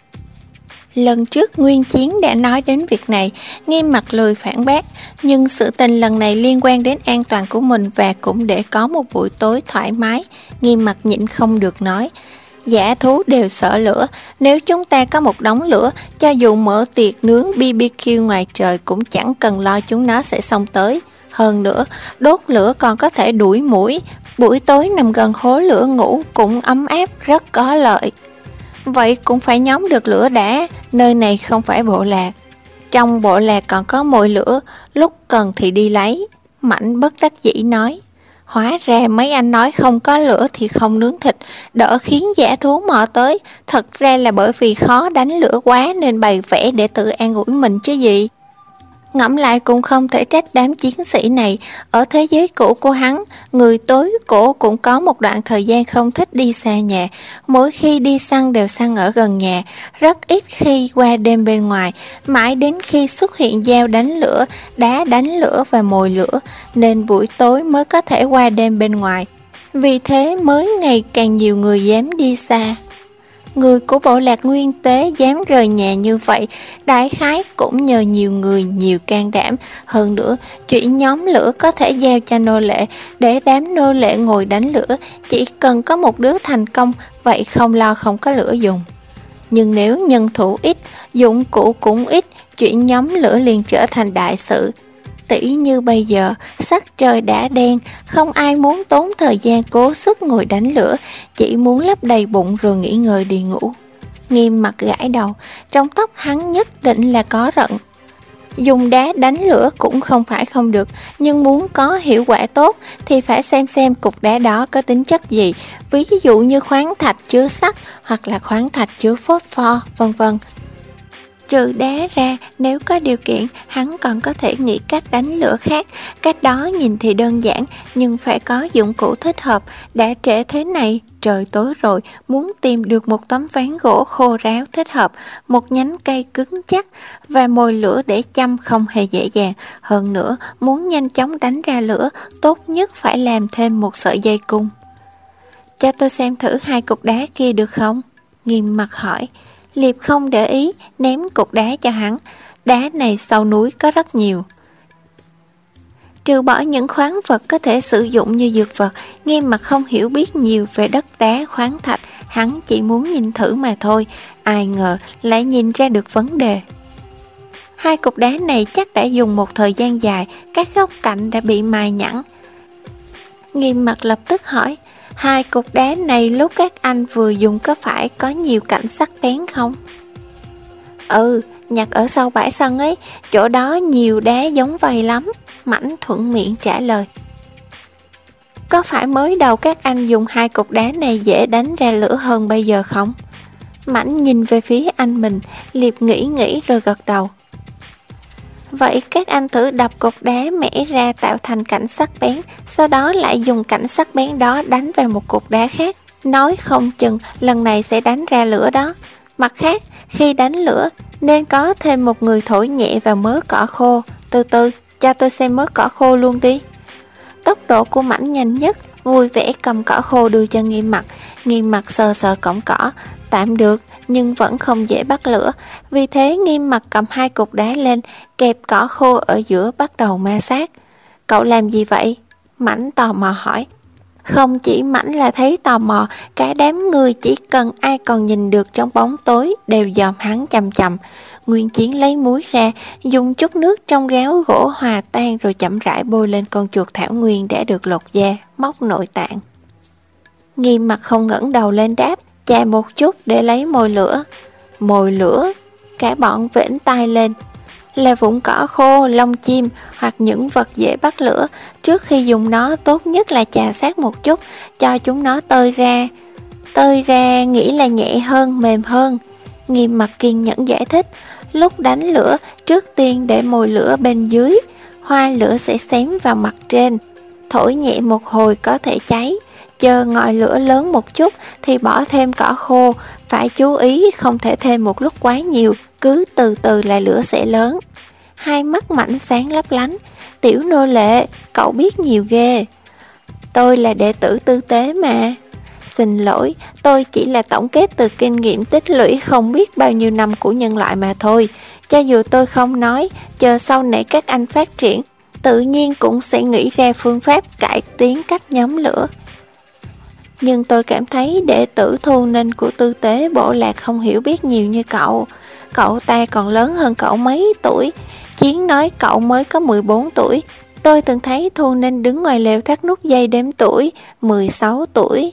Lần trước Nguyên Chiến đã nói đến việc này, Nghiêm mặt lười phản bác, nhưng sự tình lần này liên quan đến an toàn của mình và cũng để có một buổi tối thoải mái, Nghiêm mặt nhịn không được nói. Dã thú đều sợ lửa, nếu chúng ta có một đống lửa, cho dù mở tiệc nướng bê bê kiu ngoài trời cũng chẳng cần lo chúng nó sẽ xông tới. Hơn nữa, đốt lửa còn có thể đuổi muỗi, buổi tối nằm gần hố lửa ngủ cũng ấm áp, rất có lợi. Vậy cũng phải nhóm được lửa đã, nơi này không phải bộ lạc. Trong bộ lạc còn có mồi lửa, lúc cần thì đi lấy. Mảnh bất đắc dĩ nói. Hóa ra mấy anh nói không có lửa thì không nướng thịt, đỡ khiến dã thú mò tới. Thật ra là bởi vì khó đánh lửa quá nên bày vẽ để tự an ủi mình chứ gì. Ngẫm lại cũng không thể trách đám chiến sĩ này. Ở thế giới cũ của hắn, người tối cổ cũng có một đoạn thời gian không thích đi xa nhà. Mỗi khi đi săn đều săn ở gần nhà, rất ít khi qua đêm bên ngoài. Mãi đến khi xuất hiện dao đánh lửa, đá đánh lửa và mồi lửa, nên buổi tối mới có thể qua đêm bên ngoài. Vì thế mới ngày càng nhiều người dám đi xa. Người của bộ lạc Nguyên Tế dám rời nhà như vậy, đại khái cũng nhờ nhiều người nhiều can đảm. Hơn nữa, chuyện nhóm lửa có thể giao cho nô lệ, để đám nô lệ ngồi đánh lửa, chỉ cần có một đứa thành công, vậy không lo không có lửa dùng. Nhưng nếu nhân thủ ít, dụng cụ cũng ít, chuyện nhóm lửa liền trở thành đại sự. Tỉ như bây giờ, sắc trời đã đen, không ai muốn tốn thời gian cố sức ngồi đánh lửa, chỉ muốn lấp đầy bụng rồi nghỉ ngơi đi ngủ. Nghiêm mặt gãi đầu, trong tóc hắn nhất định là có rận. Dùng đá đánh lửa cũng không phải không được, nhưng muốn có hiệu quả tốt thì phải xem xem cục đá đó có tính chất gì, ví dụ như khoáng thạch chứa sắt hoặc là khoáng thạch chứa phốt pho, vân vân. Trừ đá ra, nếu có điều kiện, hắn còn có thể nghĩ cách đánh lửa khác. Cách đó nhìn thì đơn giản, nhưng phải có dụng cụ thích hợp. Đã trễ thế này, trời tối rồi, muốn tìm được một tấm ván gỗ khô ráo thích hợp, một nhánh cây cứng chắc và mồi lửa để châm không hề dễ dàng. Hơn nữa, muốn nhanh chóng đánh ra lửa, tốt nhất phải làm thêm một sợi dây cung. Cho tôi xem thử hai cục đá kia được không? Nghiêm mặt hỏi. Liệp không để ý, ném cục đá cho hắn. Đá này sau núi có rất nhiều. Trừ bỏ những khoáng vật có thể sử dụng như dược vật, Nghiêm mặt không hiểu biết nhiều về đất đá khoáng thạch, hắn chỉ muốn nhìn thử mà thôi. Ai ngờ lại nhìn ra được vấn đề. Hai cục đá này chắc đã dùng một thời gian dài, các góc cạnh đã bị mài nhẵn. Nghiêm mặt lập tức hỏi, hai cục đá này lúc các anh vừa dùng có phải có nhiều cạnh sắc bén không? Ừ, nhặt ở sau bãi sân ấy, chỗ đó nhiều đá giống vậy lắm. Mảnh thuận miệng trả lời. Có phải mới đầu các anh dùng hai cục đá này dễ đánh ra lửa hơn bây giờ không? Mảnh nhìn về phía anh mình, Liệp nghĩ nghĩ rồi gật đầu. Vậy các anh thử đập cục đá mẻ ra tạo thành cảnh sắc bén, sau đó lại dùng cảnh sắc bén đó đánh vào một cục đá khác. Nói không chừng lần này sẽ đánh ra lửa đó. Mặt khác, khi đánh lửa, nên có thêm một người thổi nhẹ vào mớ cỏ khô. Từ từ, cho tôi xem mớ cỏ khô luôn đi. Tốc độ của Mảnh nhanh nhất, vui vẻ cầm cỏ khô đưa cho Nghiêm mặt. Nghiêm mặt sờ sờ cọng cỏ, tạm được, nhưng vẫn không dễ bắt lửa. Vì thế Nghiêm mặt cầm hai cục đá lên, kẹp cỏ khô ở giữa bắt đầu ma sát. Cậu làm gì vậy? Mảnh tò mò hỏi. Không chỉ Mảnh là thấy tò mò, cả đám người chỉ cần ai còn nhìn được trong bóng tối đều dòm hắn chằm chằm. Nguyên Chiến lấy muối ra, dùng chút nước trong gáo gỗ hòa tan rồi chậm rãi bôi lên con chuột thảo nguyên đã được lột da, móc nội tạng. Nghiêm mặt không ngẩng đầu lên đáp, chà một chút để lấy mồi lửa. Mồi lửa? Cả bọn vểnh tai lên. Là vụn cỏ khô, lông chim hoặc những vật dễ bắt lửa. Trước khi dùng nó tốt nhất là chà sát một chút, cho chúng nó tơi ra. Tơi ra nghĩ là nhẹ hơn, mềm hơn. Nghiêm mặt kiên nhẫn giải thích. Lúc đánh lửa, trước tiên để mồi lửa bên dưới, hoa lửa sẽ xém vào mặt trên. Thổi nhẹ một hồi có thể cháy. chờ ngọn lửa lớn một chút thì bỏ thêm cỏ khô, phải chú ý không thể thêm một lúc quá nhiều, cứ từ từ là lửa sẽ lớn. Hai mắt Mãnh sáng lấp lánh. Tiểu nô lệ, cậu biết nhiều ghê. Tôi là đệ tử tư tế mà. Xin lỗi, tôi chỉ là tổng kết từ kinh nghiệm tích lũy không biết bao nhiêu năm của nhân loại mà thôi. Cho dù tôi không nói, chờ sau này các anh phát triển, tự nhiên cũng sẽ nghĩ ra phương pháp cải tiến cách nhóm lửa. Nhưng tôi cảm thấy đệ tử thu ninh của tư tế bộ lạc không hiểu biết nhiều như cậu. Cậu ta còn lớn hơn cậu mấy tuổi. Chiến nói cậu mới có mười bốn tuổi. Tôi từng thấy Thu Ninh đứng ngoài lều thắt nút dây đếm tuổi, mười sáu tuổi.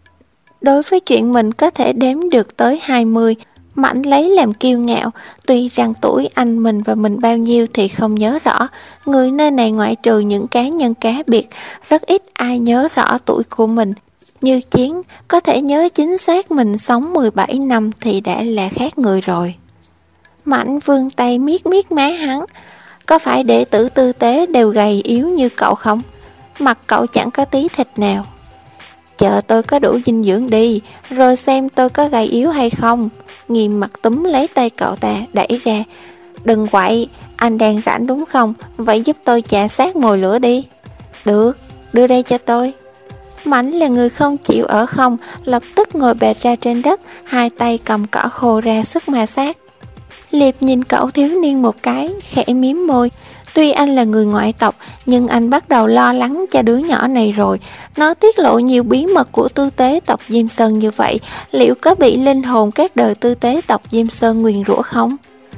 Đối với chuyện mình có thể đếm được tới hai mươi, Mãnh lấy làm kiêu ngạo. Tuy rằng tuổi anh mình và mình bao nhiêu thì không nhớ rõ. Người nơi này ngoại trừ những cá nhân cá biệt, rất ít ai nhớ rõ tuổi của mình. Như Chiến có thể nhớ chính xác mình sống mười bảy năm thì đã là khác người rồi. Mãnh vươn tay miết miết má hắn. Có phải đệ tử tư tế đều gầy yếu như cậu không? Mặt cậu chẳng có tí thịt nào. Chờ tôi có đủ dinh dưỡng đi, rồi xem tôi có gầy yếu hay không. Nghiêm mặt túm lấy tay cậu ta, đẩy ra. Đừng quậy, anh đang rảnh đúng không? Vậy giúp tôi chà sát mồi lửa đi. Được, đưa đây cho tôi. Mãnh là người không chịu ở không, lập tức ngồi bệt ra trên đất, hai tay cầm cỏ khô ra sức ma sát. Liệp nhìn cậu thiếu niên một cái, khẽ mím môi. Tuy anh là người ngoại tộc, nhưng anh bắt đầu lo lắng cho đứa nhỏ này rồi. Nó tiết lộ nhiều bí mật của tư tế tộc Diêm Sơn như vậy, liệu có bị linh hồn các đời tư tế tộc Diêm Sơn nguyền rủa không?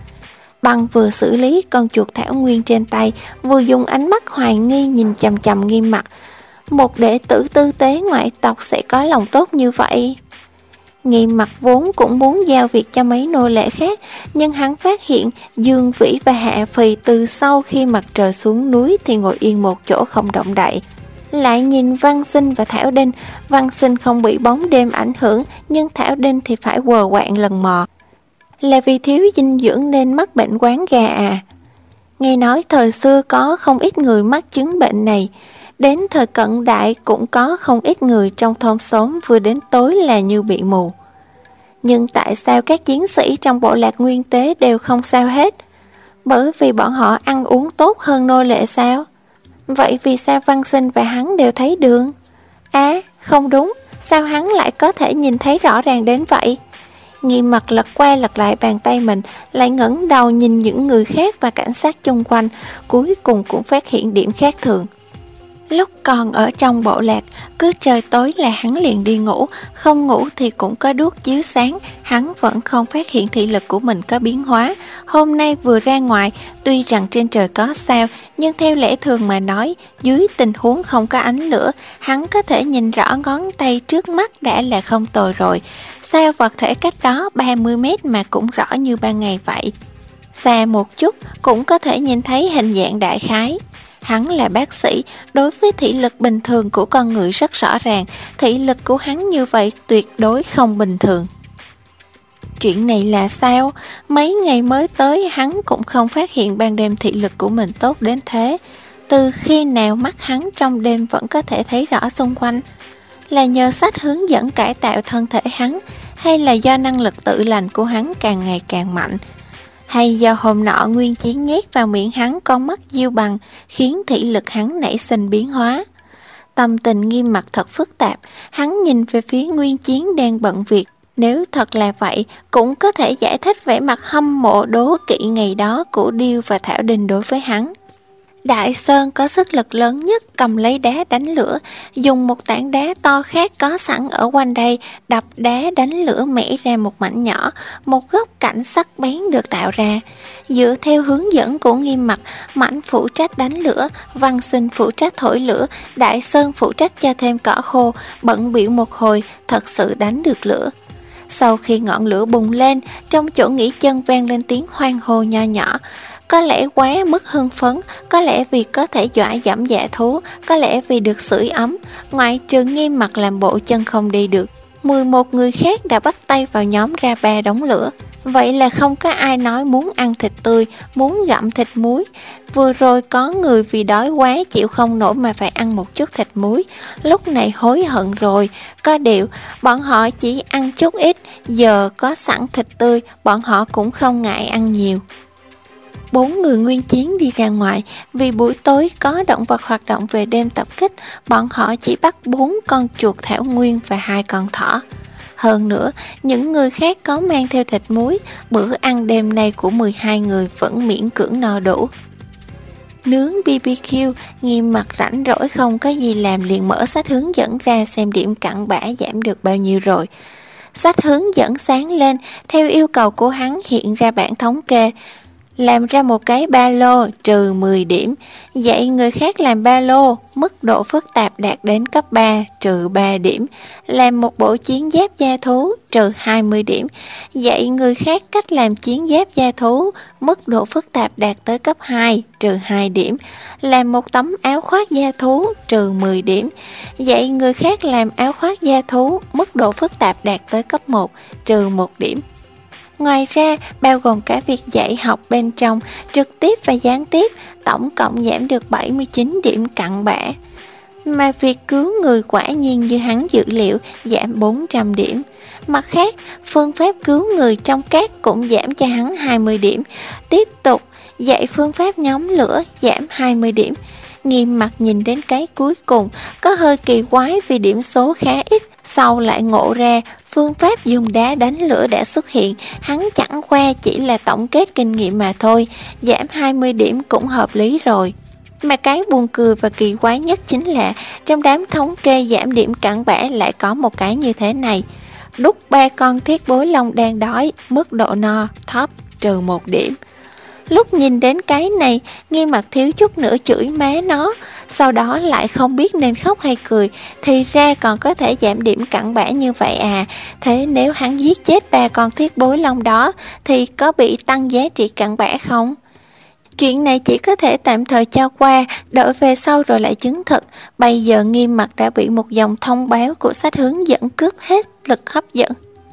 Băng vừa xử lý con chuột thảo nguyên trên tay, vừa dùng ánh mắt hoài nghi nhìn chằm chằm Nghiêm Mặt. Một đệ tử tư tế ngoại tộc sẽ có lòng tốt như vậy? Nghiêm Mặt vốn cũng muốn giao việc cho mấy nô lệ khác, nhưng hắn phát hiện Dương Vĩ và Hạ Phì từ sau khi mặt trời xuống núi thì ngồi yên một chỗ không động đậy. Lại nhìn Văn Sinh và Thảo Đinh, Văn Sinh không bị bóng đêm ảnh hưởng, nhưng Thảo Đinh thì phải quờ quạng lần mò. Là vì thiếu dinh dưỡng nên mắc bệnh quáng gà à? Nghe nói thời xưa có không ít người mắc chứng bệnh này. Đến thời cận đại cũng có không ít người trong thôn xóm vừa đến tối là như bị mù. Nhưng tại sao các chiến sĩ trong bộ lạc nguyên tế đều không sao hết? Bởi vì bọn họ ăn uống tốt hơn nô lệ sao? Vậy vì sao Văn Sinh và hắn đều thấy đường? À, không đúng, sao hắn lại có thể nhìn thấy rõ ràng đến vậy? Nghiêm Mặt lật qua lật lại bàn tay mình, lại ngẩng đầu nhìn những người khác và cảnh sát chung quanh, cuối cùng cũng phát hiện điểm khác thường. Lúc còn ở trong bộ lạc, cứ trời tối là hắn liền đi ngủ, không ngủ thì cũng có đuốc chiếu sáng, hắn vẫn không phát hiện thị lực của mình có biến hóa. Hôm nay vừa ra ngoài, tuy rằng trên trời có sao, nhưng theo lẽ thường mà nói, dưới tình huống không có ánh lửa, hắn có thể nhìn rõ ngón tay trước mắt đã là không tồi rồi. Sao vật thể cách đó ba mươi mét mà cũng rõ như ban ngày vậy? Xa một chút cũng có thể nhìn thấy hình dạng đại khái. Hắn là bác sĩ, đối với thị lực bình thường của con người rất rõ ràng, thị lực của hắn như vậy tuyệt đối không bình thường. Chuyện này là sao? Mấy ngày mới tới hắn cũng không phát hiện ban đêm thị lực của mình tốt đến thế. Từ khi nào mắt hắn trong đêm vẫn có thể thấy rõ xung quanh? Là nhờ sách hướng dẫn cải tạo thân thể hắn, hay là do năng lực tự lành của hắn càng ngày càng mạnh? Hay do hôm nọ Nguyên Chiến nhét vào miệng hắn con mắt diêu bằng, khiến thị lực hắn nảy sinh biến hóa? Tâm tình Nghiêm Mặt thật phức tạp, hắn nhìn về phía Nguyên Chiến đang bận việc. Nếu thật là vậy, cũng có thể giải thích vẻ mặt hâm mộ đố kỵ ngày đó của Điêu và Thảo Đình đối với hắn. Đại Sơn có sức lực lớn nhất cầm lấy đá đánh lửa, dùng một tảng đá to khác có sẵn ở quanh đây, đập đá đánh lửa mẻ ra một mảnh nhỏ, một góc cảnh sắc bén được tạo ra. Dựa theo hướng dẫn của Nghiêm Mặt, Mãnh phụ trách đánh lửa, Văn Sinh phụ trách thổi lửa, Đại Sơn phụ trách cho thêm cỏ khô, bận bịu một hồi, thật sự đánh được lửa. Sau khi ngọn lửa bùng lên, trong chỗ nghỉ chân vang lên tiếng hoan hô nho nhỏ. Có lẽ quá mức hưng phấn, có lẽ vì có thể dọa dẫm dạ thú, có lẽ vì được sưởi ấm. Ngoại trừ Nghiêm Mặt làm bộ chân không đi được, mười một người khác đã bắt tay vào nhóm ra ba đống lửa. Vậy là không có ai nói muốn ăn thịt tươi, muốn gặm thịt muối. Vừa rồi có người vì đói quá chịu không nổi mà phải ăn một chút thịt muối, lúc này hối hận rồi. Có điều, bọn họ chỉ ăn chút ít, giờ có sẵn thịt tươi, bọn họ cũng không ngại ăn nhiều. Bốn người Nguyên Chiến đi ra ngoài, vì buổi tối có động vật hoạt động về đêm tập kích, bọn họ chỉ bắt bốn con chuột thảo nguyên và hai con thỏ. Hơn nữa, những người khác có mang theo thịt muối, bữa ăn đêm nay của mười hai người vẫn miễn cưỡng no đủ. Nướng bê bê kiu, Nghiêm mặt rảnh rỗi không có gì làm liền mở sách hướng dẫn ra xem điểm cặn bã giảm được bao nhiêu rồi. Sách hướng dẫn sáng lên, theo yêu cầu của hắn hiện ra bảng thống kê. Làm ra một cái ba lô trừ mười điểm, dạy người khác làm ba lô, mức độ phức tạp đạt đến cấp ba trừ ba điểm, làm một bộ chiến giáp da thú trừ hai mươi điểm, dạy người khác cách làm chiến giáp da thú, mức độ phức tạp đạt tới cấp hai trừ hai điểm, làm một tấm áo khoác da thú trừ mười điểm, dạy người khác làm áo khoác da thú, mức độ phức tạp đạt tới cấp một trừ một điểm. Ngoài ra, bao gồm cả việc dạy học bên trong, trực tiếp và gián tiếp, tổng cộng giảm được bảy mươi chín điểm cặn bã. Mà việc cứu người quả nhiên như hắn dự liệu, giảm bốn trăm điểm. Mặt khác, phương pháp cứu người trong cát cũng giảm cho hắn hai mươi điểm. Tiếp tục, dạy phương pháp nhóm lửa giảm hai mươi điểm. Nghiêm mặt nhìn đến cái cuối cùng, có hơi kỳ quái vì điểm số khá ít, sau lại ngộ ra phương pháp dùng đá đánh lửa đã xuất hiện, hắn chẳng qua chỉ là tổng kết kinh nghiệm mà thôi, giảm hai mươi điểm cũng hợp lý rồi. Mà cái buồn cười và kỳ quái nhất chính là trong đám thống kê giảm điểm cặn bã lại có một cái như thế này: đút ba con thiết bối long đang đói, mức độ no thấp trừ một điểm. Lúc nhìn đến cái này, Nghiêm mặt thiếu chút nữa chửi má nó, sau đó lại không biết nên khóc hay cười, thì ra còn có thể giảm điểm cặn bã như vậy à. Thế nếu hắn giết chết ba con thiết bối long đó thì có bị tăng giá trị cặn bã không? Chuyện này chỉ có thể tạm thời cho qua, đợi về sau rồi lại chứng thực. Bây giờ Nghiêm mặt đã bị một dòng thông báo của sách hướng dẫn cướp hết lực hấp dẫn.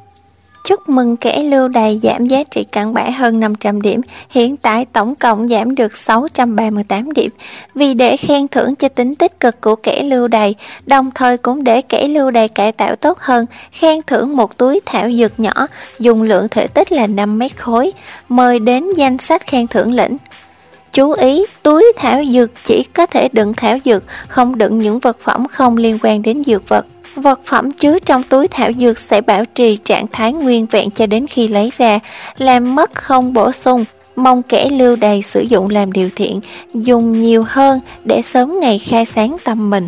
Chúc mừng kẻ lưu đày giảm giá trị cặn bã hơn năm trăm điểm, hiện tại tổng cộng giảm được sáu trăm ba mươi tám điểm. Vì để khen thưởng cho tính tích cực của kẻ lưu đày, đồng thời cũng để kẻ lưu đày cải tạo tốt hơn, khen thưởng một túi thảo dược nhỏ, dùng lượng thể tích là năm mét khối, mời đến danh sách khen thưởng lĩnh. Chú ý, túi thảo dược chỉ có thể đựng thảo dược, không đựng những vật phẩm không liên quan đến dược vật. Vật phẩm chứa trong túi thảo dược sẽ bảo trì trạng thái nguyên vẹn cho đến khi lấy ra, làm mất không bổ sung. Mong kẻ lưu đày sử dụng làm điều thiện, dùng nhiều hơn để sớm ngày khai sáng tâm mình.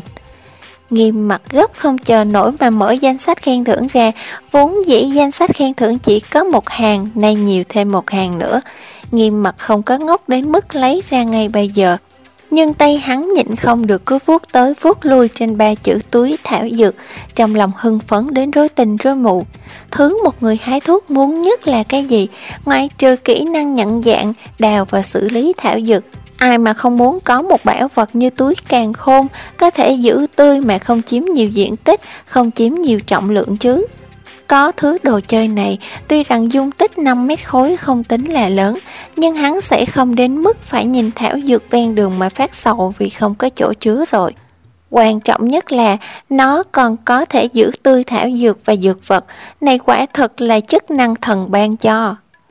Nghiêm mặt gấp không chờ nổi mà mở danh sách khen thưởng ra, vốn dĩ danh sách khen thưởng chỉ có một hàng, nay nhiều thêm một hàng nữa. Nghiêm mặt không có ngốc đến mức lấy ra ngay bây giờ, nhưng tay hắn nhịn không được cứ vuốt tới vuốt lui trên ba chữ túi thảo dược, trong lòng hưng phấn đến rối tình rối mù. Thứ một người hái thuốc muốn nhất là cái gì? Ngoại trừ kỹ năng nhận dạng, đào và xử lý thảo dược, ai mà không muốn có một bảo vật như túi càn khôn, có thể giữ tươi mà không chiếm nhiều diện tích, không chiếm nhiều trọng lượng chứ. Có thứ đồ chơi này, tuy rằng dung tích năm mét khối không tính là lớn, nhưng hắn sẽ không đến mức phải nhìn thảo dược ven đường mà phát sầu vì không có chỗ chứa rồi. Quan trọng nhất là nó còn có thể giữ tươi thảo dược và dược vật, này quả thật là chức năng thần ban cho.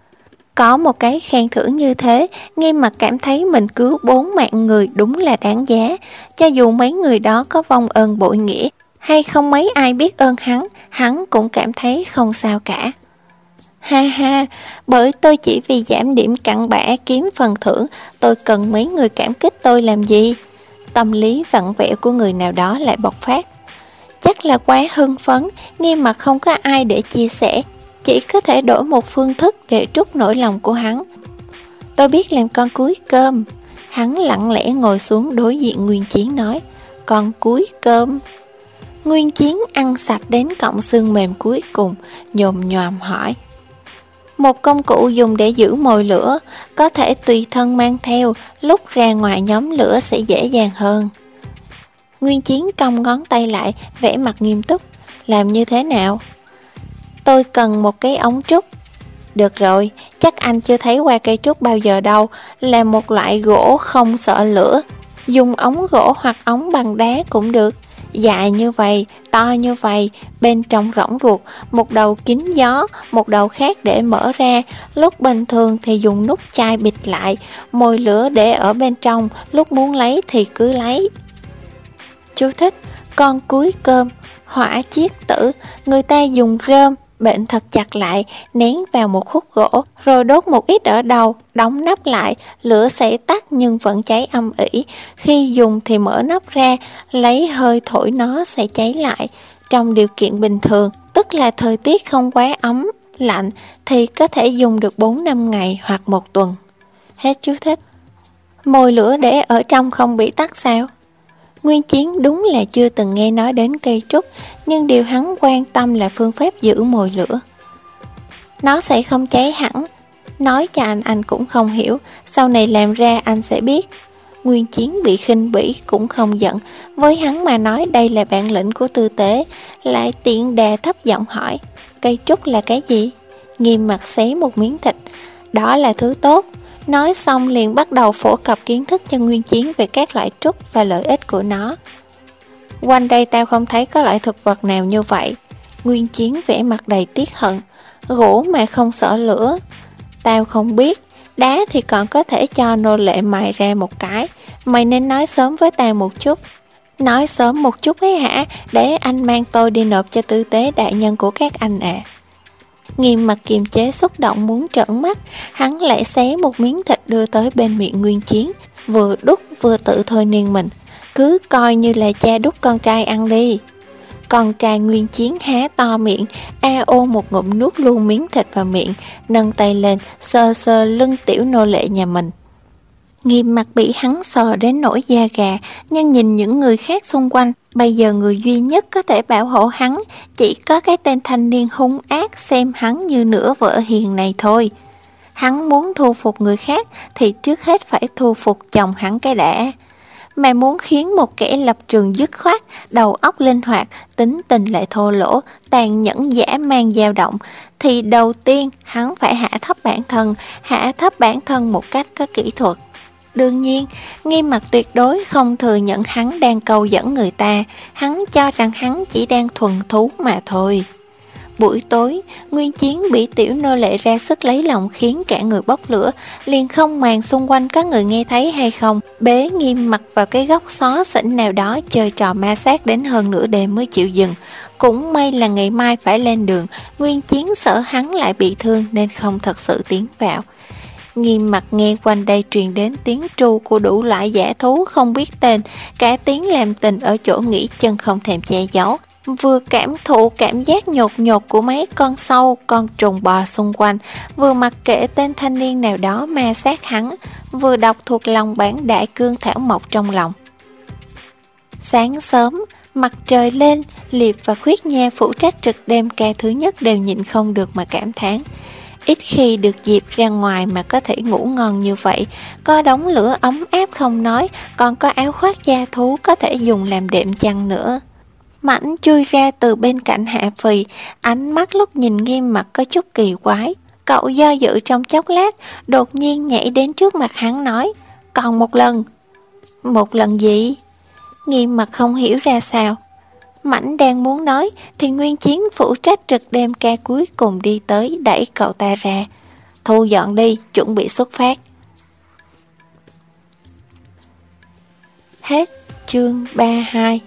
Có một cái khen thưởng như thế, Nghiêm mặt cảm thấy mình cứu bốn mạng người đúng là đáng giá, cho dù mấy người đó có vong ơn bội nghĩa, hay không mấy ai biết ơn hắn, hắn cũng cảm thấy không sao cả. Ha ha, bởi tôi chỉ vì giảm điểm cặn bã kiếm phần thưởng, tôi cần mấy người cảm kích tôi làm gì? Tâm lý vặn vẹo của người nào đó lại bộc phát. Chắc là quá hưng phấn, Nghiêm mặt không có ai để chia sẻ, chỉ có thể đổi một phương thức để trút nỗi lòng của hắn. Tôi biết làm con cúi cơm. Hắn lặng lẽ ngồi xuống đối diện Nguyên Chiến nói, con cúi cơm. Nguyên Chiến ăn sạch đến cọng xương mềm cuối cùng, nhồm nhòm hỏi. Một công cụ dùng để giữ mồi lửa, có thể tùy thân mang theo, lúc ra ngoài nhóm lửa sẽ dễ dàng hơn. Nguyên Chiến cong ngón tay lại, vẻ mặt nghiêm túc. Làm như thế nào? Tôi cần một cái ống trúc. Được rồi, chắc anh chưa thấy qua cây trúc bao giờ đâu, là một loại gỗ không sợ lửa. Dùng ống gỗ hoặc ống bằng đá cũng được. Dài như vậy, to như vậy, bên trong rỗng ruột, một đầu kín gió, một đầu khác để mở ra. Lúc bình thường thì dùng nút chai bịt lại, mồi lửa để ở bên trong, lúc muốn lấy thì cứ lấy. Chú thích: con cúi cơm, hỏa chiết tử, người ta dùng rơm bệnh thật chặt lại, nén vào một khúc gỗ, rồi đốt một ít ở đầu, đóng nắp lại, lửa sẽ tắt nhưng vẫn cháy âm ỉ. Khi dùng thì mở nắp ra, lấy hơi thổi nó sẽ cháy lại. Trong điều kiện bình thường, tức là thời tiết không quá ấm, lạnh, thì có thể dùng được bốn năm ngày hoặc một tuần. Hết chú thích. Mồi lửa để ở trong không bị tắt sao? Nguyên Chiến đúng là chưa từng nghe nói đến cây trúc, nhưng điều hắn quan tâm là phương pháp giữ mồi lửa. Nó sẽ không cháy hẳn. Nói cho anh, anh cũng không hiểu, sau này làm ra anh sẽ biết. Nguyên Chiến bị khinh bỉ cũng không giận, với hắn mà nói đây là bản lĩnh của tư tế, lại tiện đà thấp giọng hỏi, cây trúc là cái gì? Nghiêm mặt xé một miếng thịt, đó là thứ tốt. Nói xong liền bắt đầu phổ cập kiến thức cho Nguyên Chiến về các loại trúc và lợi ích của nó. Quanh đây tao không thấy có loại thực vật nào như vậy. Nguyên Chiến vẻ mặt đầy tiếc hận. Gỗ mà không sợ lửa. Tao không biết. Đá thì còn có thể cho nô lệ mài ra một cái. Mày nên nói sớm với tao một chút. Nói sớm một chút ấy hả? Để anh mang tôi đi nộp cho tư tế đại nhân của các anh à. Nghiêm mặt kiềm chế xúc động muốn trợn mắt, hắn lại xé một miếng thịt đưa tới bên miệng Nguyên Chiến, vừa đút vừa tự thôi niên mình, cứ coi như là cha đút con trai ăn đi. Con trai Nguyên Chiến há to miệng, a ô một ngụm nuốt luôn miếng thịt vào miệng, nâng tay lên sờ sờ lưng tiểu nô lệ nhà mình. Nghiêm mặt bị hắn sờ đến nổi da gà, nhưng nhìn những người khác xung quanh, bây giờ người duy nhất có thể bảo hộ hắn chỉ có cái tên thanh niên hung ác xem hắn như nửa vợ hiền này thôi. Hắn muốn thu phục người khác thì trước hết phải thu phục chồng hắn cái đã. Mà muốn khiến một kẻ lập trường dứt khoát, đầu óc linh hoạt, tính tình lại thô lỗ, tàn nhẫn dã man dao động, thì đầu tiên hắn phải hạ thấp bản thân, hạ thấp bản thân một cách có kỹ thuật. Đương nhiên, Nghiêm mặt tuyệt đối không thừa nhận hắn đang câu dẫn người ta, hắn cho rằng hắn chỉ đang thuần thú mà thôi. Buổi tối, Nguyên Chiến bị tiểu nô lệ ra sức lấy lòng khiến cả người bốc lửa, liền không màng xung quanh có người nghe thấy hay không, bế Nghiêm mặt vào cái góc xó xỉnh nào đó chơi trò ma sát đến hơn nửa đêm mới chịu dừng. Cũng may là ngày mai phải lên đường, Nguyên Chiến sợ hắn lại bị thương nên không thật sự tiến vào. Nghiêm mặt nghe quanh đây truyền đến tiếng tru của đủ loại dã thú không biết tên, cả tiếng làm tình ở chỗ nghỉ chân không thèm che giấu. Vừa cảm thụ cảm giác nhột nhột của mấy con sâu, con trùng bò xung quanh, vừa mặc kệ tên thanh niên nào đó ma sát hắn, vừa đọc thuộc lòng bản đại cương thảo mộc trong lòng. Sáng sớm, mặt trời lên, Liệp và Khuyết Nha phụ trách trực đêm ca thứ nhất đều nhịn không được mà cảm thán. Ít khi được dịp ra ngoài mà có thể ngủ ngon như vậy, có đống lửa ấm áp không nói, còn có áo khoác da thú có thể dùng làm đệm chăn nữa. Mảnh chui ra từ bên cạnh Hạ Phì, ánh mắt lúc nhìn Nghiêm mặt có chút kỳ quái. Cậu do dự trong chốc lát, đột nhiên nhảy đến trước mặt hắn nói, còn một lần. Một lần gì? Nghiêm mặt không hiểu ra sao. Mảnh đang muốn nói thì Nguyên Chiến phụ trách trực đêm ca cuối cùng đi tới đẩy cậu ta ra. Thu dọn đi, chuẩn bị xuất phát. Hết chương ba mươi hai.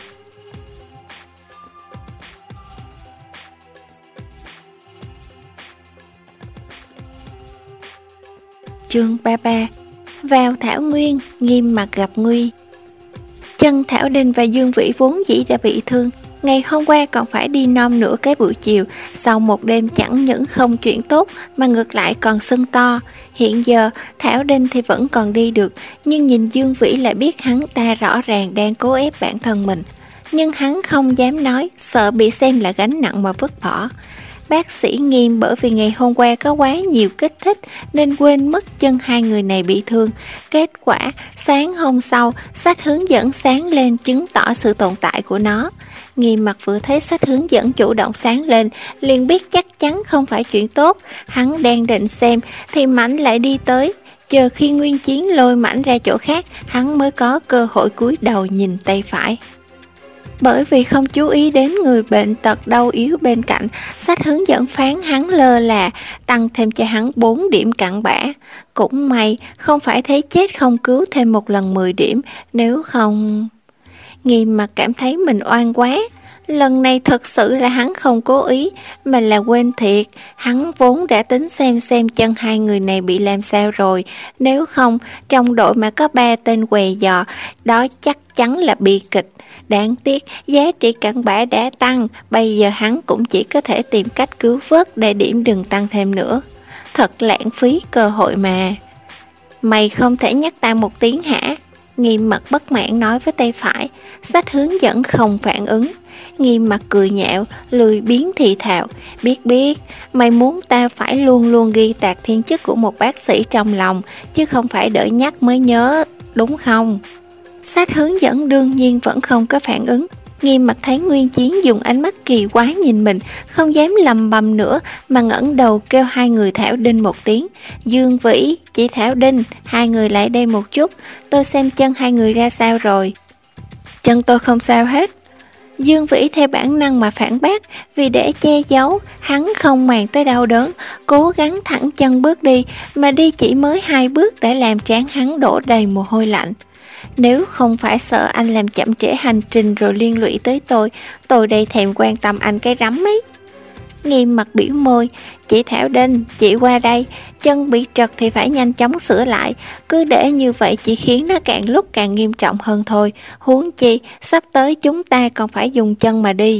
Chương ba mươi ba. Vào Thảo Nguyên, Nghiêm mặt gặp nguy. Chân Thảo Đình và Dương Vĩ vốn dĩ đã bị thương, ngày hôm qua còn phải đi nom nửa cái buổi chiều, sau một đêm chẳng những không chuyện tốt mà ngược lại còn sưng to. Hiện giờ Thảo Đình thì vẫn còn đi được, nhưng nhìn Dương Vĩ lại biết hắn ta rõ ràng đang cố ép bản thân mình, nhưng hắn không dám nói, sợ bị xem là gánh nặng mà vứt bỏ. Bác sĩ Nghiêm bởi vì ngày hôm qua có quá nhiều kích thích nên quên mất chân hai người này bị thương. Kết quả, sáng hôm sau, sách hướng dẫn sáng lên chứng tỏ sự tồn tại của nó. Nghiêm Mặt vừa thấy sách hướng dẫn chủ động sáng lên, liền biết chắc chắn không phải chuyện tốt. Hắn đang định xem thì Mãnh lại đi tới. Chờ khi Nguyên Chiến lôi Mãnh ra chỗ khác, hắn mới có cơ hội cúi đầu nhìn tay phải. Bởi vì không chú ý đến người bệnh tật đau yếu bên cạnh, sách hướng dẫn phán hắn lơ là, tăng thêm cho hắn bốn điểm cặn bã. Cũng may không phải thấy chết không cứu thêm một lần mười điểm, nếu không... Nghiêm Mặt cảm thấy mình oan quá. Lần này thật sự là hắn không cố ý, mà là quên thiệt. Hắn vốn đã tính xem xem chân hai người này bị làm sao rồi. Nếu không, trong đội mà có ba tên què giò, đó chắc chắn là bi kịch. Đáng tiếc, giá trị cặn bã đã tăng, bây giờ hắn cũng chỉ có thể tìm cách cứu vớt để điểm đừng tăng thêm nữa. Thật lãng phí cơ hội mà. Mày không thể nhắc ta một tiếng hả? Nghiêm Mặt bất mãn nói với tay phải. Sách hướng dẫn không phản ứng. Nghiêm Mặt cười nhạo, lười biếng thì thào. Biết biết, mày muốn ta phải luôn luôn ghi tạc thiên chức của một bác sĩ trong lòng, chứ không phải đợi nhắc mới nhớ, đúng không? Sách hướng dẫn đương nhiên vẫn không có phản ứng. Nghiêm Mặt thấy Nguyên Chiến dùng ánh mắt kỳ quái nhìn mình, không dám lầm bầm nữa mà ngẩng đầu kêu hai người Thảo Đinh một tiếng. Dương Vĩ, chị Thảo Đinh, hai người lại đây một chút, tôi xem chân hai người ra sao rồi. Chân tôi không sao hết. Dương Vĩ theo bản năng mà phản bác, vì để che giấu, hắn không màng tới đau đớn, cố gắng thẳng chân bước đi, mà đi chỉ mới hai bước đã làm trán hắn đổ đầy mồ hôi lạnh. Nếu không phải sợ anh làm chậm trễ hành trình rồi liên lụy tới tôi, tôi đây thèm quan tâm anh cái rắm ấy. Nghiêm Mặt biểu môi, chị Thảo Đinh, chị qua đây, chân bị trật thì phải nhanh chóng sửa lại, cứ để như vậy chỉ khiến nó càng lúc càng nghiêm trọng hơn thôi, huống chi, sắp tới chúng ta còn phải dùng chân mà đi.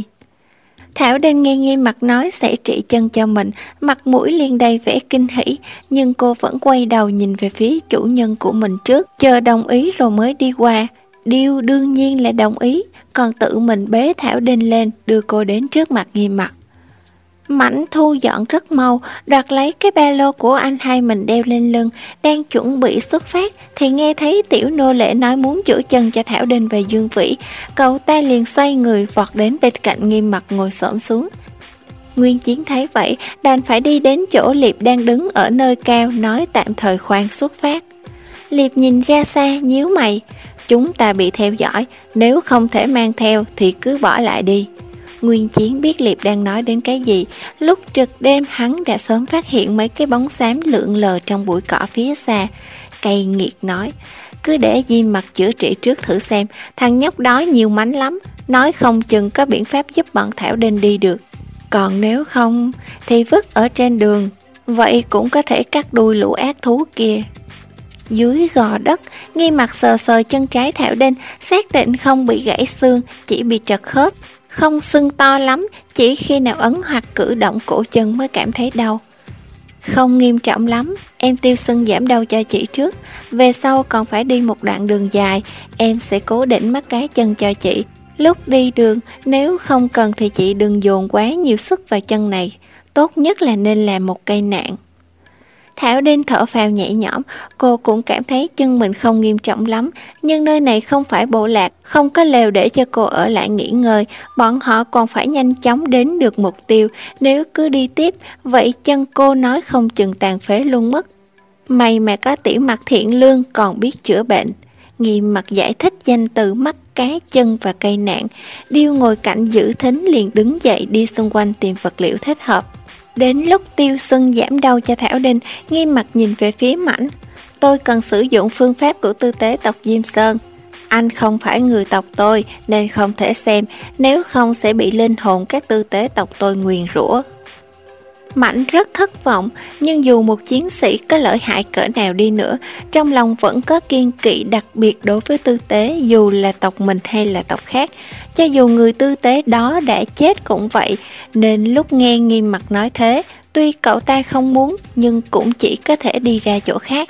Thảo Đinh nghe Nghiêm Mặt nói sẽ trị chân cho mình, mặt mũi liền đầy vẻ kinh hỉ, nhưng cô vẫn quay đầu nhìn về phía chủ nhân của mình trước, chờ đồng ý rồi mới đi qua. Điều đương nhiên là đồng ý, còn tự mình bế Thảo Đinh lên, đưa cô đến trước mặt Nghiêm Mặt. Mãnh thu dọn rất mau, đoạt lấy cái ba lô của anh hai mình đeo lên lưng, đang chuẩn bị xuất phát thì nghe thấy tiểu nô lệ nói muốn chữa chân cho Thảo Đinh và Dương Vĩ. Cậu ta liền xoay người vọt đến bên cạnh Nghiêm Mặt ngồi xổm xuống. Nguyên Chiến thấy vậy đành phải đi đến chỗ Liệp đang đứng ở nơi cao, nói tạm thời khoan xuất phát. Liệp nhìn ra xa nhíu mày, chúng ta bị theo dõi, nếu không thể mang theo thì cứ bỏ lại đi. Nguyên Chiến biết Liệp đang nói đến cái gì. Lúc trực đêm hắn đã sớm phát hiện mấy cái bóng xám lượn lờ trong bụi cỏ phía xa. Cay nghiệt nói, cứ để Di Mặt chữa trị trước thử xem, thằng nhóc đó nhiều mánh lắm, nói không chừng có biện pháp giúp bọn Thảo Đinh đi được. Còn nếu không thì vứt ở trên đường, vậy cũng có thể cắt đuôi lũ ác thú kia. Dưới gò đất, Nghiêm Mặt sờ sờ chân trái Thảo Đinh, xác định không bị gãy xương, chỉ bị trật khớp. Không sưng to lắm, chỉ khi nào ấn hoặc cử động cổ chân mới cảm thấy đau. Không nghiêm trọng lắm, em tiêu sưng giảm đau cho chị trước. Về sau còn phải đi một đoạn đường dài, em sẽ cố định mắt cá chân cho chị. Lúc đi đường, nếu không cần thì chị đừng dồn quá nhiều sức vào chân này. Tốt nhất là nên làm một cây nạng. Thảo Đinh thở phào nhẹ nhõm, cô cũng cảm thấy chân mình không nghiêm trọng lắm, nhưng nơi này không phải bộ lạc, không có lều để cho cô ở lại nghỉ ngơi, bọn họ còn phải nhanh chóng đến được mục tiêu, nếu cứ đi tiếp, vậy chân cô nói không chừng tàn phế luôn mất. May mà có Tiểu Mặt thiện lương còn biết chữa bệnh. Nghiêm Mặt giải thích danh từ mắt cá chân và cây nạng, Điêu ngồi cạnh giữ thính liền đứng dậy đi xung quanh tìm vật liệu thích hợp. Đến lúc tiêu sưng giảm đau cho Thảo Đinh, Nghiêm Mặt nhìn về phía Mãnh. Tôi cần sử dụng phương pháp của tư tế tộc Diêm Sơn. Anh không phải người tộc tôi nên không thể xem, nếu không sẽ bị linh hồn các tư tế tộc tôi nguyền rủa. Mãnh rất thất vọng, nhưng dù một chiến sĩ có lợi hại cỡ nào đi nữa, trong lòng vẫn có kiên kỵ đặc biệt đối với tư tế, dù là tộc mình hay là tộc khác. Cho dù người tư tế đó đã chết cũng vậy, nên lúc nghe Nghiêm Mặt nói thế, tuy cậu ta không muốn nhưng cũng chỉ có thể đi ra chỗ khác.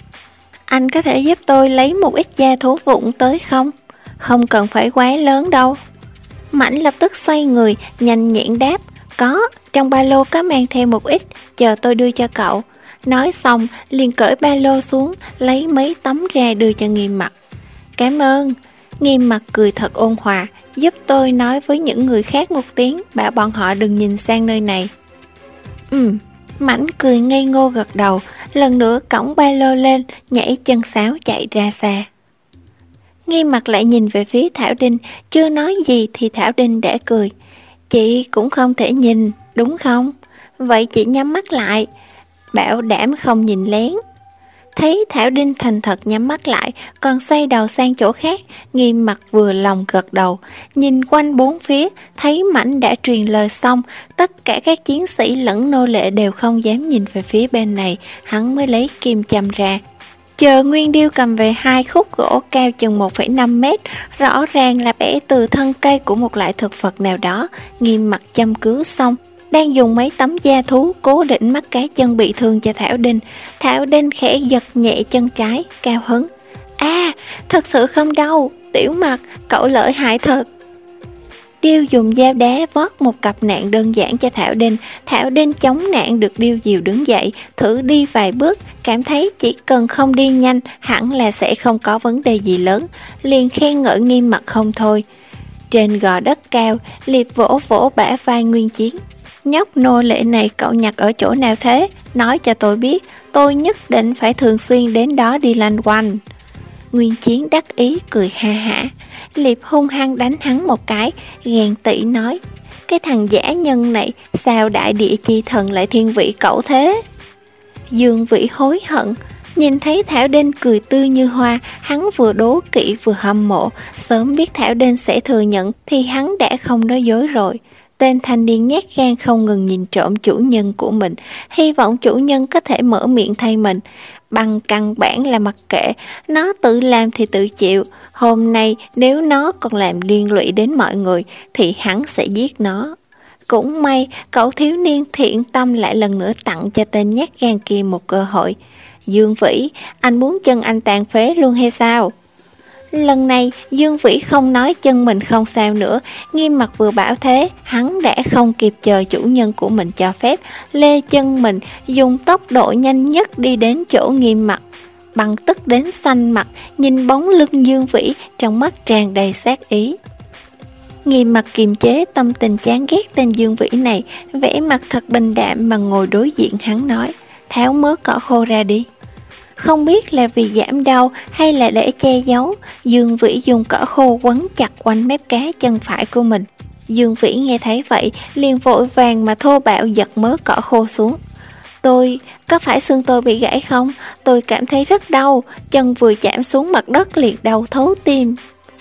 Anh có thể giúp tôi lấy một ít da thú vụn tới không? Không cần phải quá lớn đâu. Mãnh lập tức xoay người, nhanh nhẹn đáp. Có, trong ba lô có mang theo một ít, chờ tôi đưa cho cậu. Nói xong, liền cởi ba lô xuống, lấy mấy tấm ra đưa cho Nghiêm Mặt. Cảm ơn. Nghiêm Mặt cười thật ôn hòa, giúp tôi nói với những người khác một tiếng, bảo bọn họ đừng nhìn sang nơi này. Ừm, Mãnh cười ngây ngô gật đầu, lần nữa cõng ba lô lên, nhảy chân sáo chạy ra xa. Nghiêm Mặt lại nhìn về phía Thảo Đinh, chưa nói gì thì Thảo Đinh đã cười. Chị cũng không thể nhìn, đúng không? Vậy chị nhắm mắt lại, bảo đảm không nhìn lén. Thấy Thảo Đinh thành thật nhắm mắt lại, còn xoay đầu sang chỗ khác, Nghiêm Mặt vừa lòng gật đầu, nhìn quanh bốn phía, thấy Mãnh đã truyền lời xong, tất cả các chiến sĩ lẫn nô lệ đều không dám nhìn về phía bên này, hắn mới lấy kim châm ra. Chờ Nguyên Điêu cầm về hai khúc gỗ cao chừng một phẩy năm mét, rõ ràng là bẻ từ thân cây của một loại thực vật nào đó. Nghiêm Mặt châm cứu xong, đang dùng mấy tấm da thú cố định mắt cá chân bị thương cho Thảo Đinh. Thảo Đinh khẽ giật nhẹ chân trái, cao hứng. À, thật sự không đau, Tiểu Mặt, cậu lợi hại thật. Điêu dùng dao đá vót một cặp nạn đơn giản cho Thảo Đinh. Thảo Đinh chống nạn được Điêu dìu đứng dậy, thử đi vài bước, cảm thấy chỉ cần không đi nhanh hẳn là sẽ không có vấn đề gì lớn, liền khen ngợi Nghiêm Mặt không thôi. Trên gò đất cao, Liệp vỗ vỗ bả vai Nguyên Chiến. Nhóc nô lệ này cậu nhặt ở chỗ nào thế? Nói cho tôi biết, tôi nhất định phải thường xuyên đến đó đi lanh quanh. Nguyên Chiến đắc ý cười ha hả. Liệp hung hăng đánh hắn một cái, ghen tị nói, cái thằng giả nhân này sao đại địa chi thần lại thiên vị cậu thế? Dương Vĩ hối hận, nhìn thấy Thảo Đinh cười tươi như hoa, hắn vừa đố kỵ vừa hâm mộ, sớm biết Thảo Đinh sẽ thừa nhận thì hắn đã không nói dối rồi. Tên thanh niên nhát gan không ngừng nhìn trộm chủ nhân của mình, hy vọng chủ nhân có thể mở miệng thay mình. Bằng căn bản là mặc kệ, nó tự làm thì tự chịu. Hôm nay nếu nó còn làm liên lụy đến mọi người thì hắn sẽ giết nó. Cũng may cậu thiếu niên thiện tâm lại lần nữa tặng cho tên nhát gan kia một cơ hội. Dương Vĩ, anh muốn chân anh tàn phế luôn hay sao? Lần này Dương Vĩ không nói chân mình không sao nữa. Nghiêm Mặt vừa bảo thế, hắn đã không kịp chờ chủ nhân của mình cho phép, lê chân mình dùng tốc độ nhanh nhất đi đến chỗ Nghiêm Mặt. Bằng tức đến xanh mặt, nhìn bóng lưng Dương Vĩ, trong mắt tràn đầy sát ý. Nghiêm Mặt kiềm chế tâm tình chán ghét tên Dương Vĩ này, vẻ mặt thật bình đạm mà ngồi đối diện hắn nói, tháo mớ cỏ khô ra đi. Không biết là vì giảm đau hay là để che giấu, Dương Vĩ dùng cỏ khô quấn chặt quanh mép cá chân phải của mình. Dương Vĩ nghe thấy vậy, liền vội vàng mà thô bạo giật mớ cỏ khô xuống. Tôi, có phải xương tôi bị gãy không? Tôi cảm thấy rất đau, chân vừa chạm xuống mặt đất liền đau thấu tim.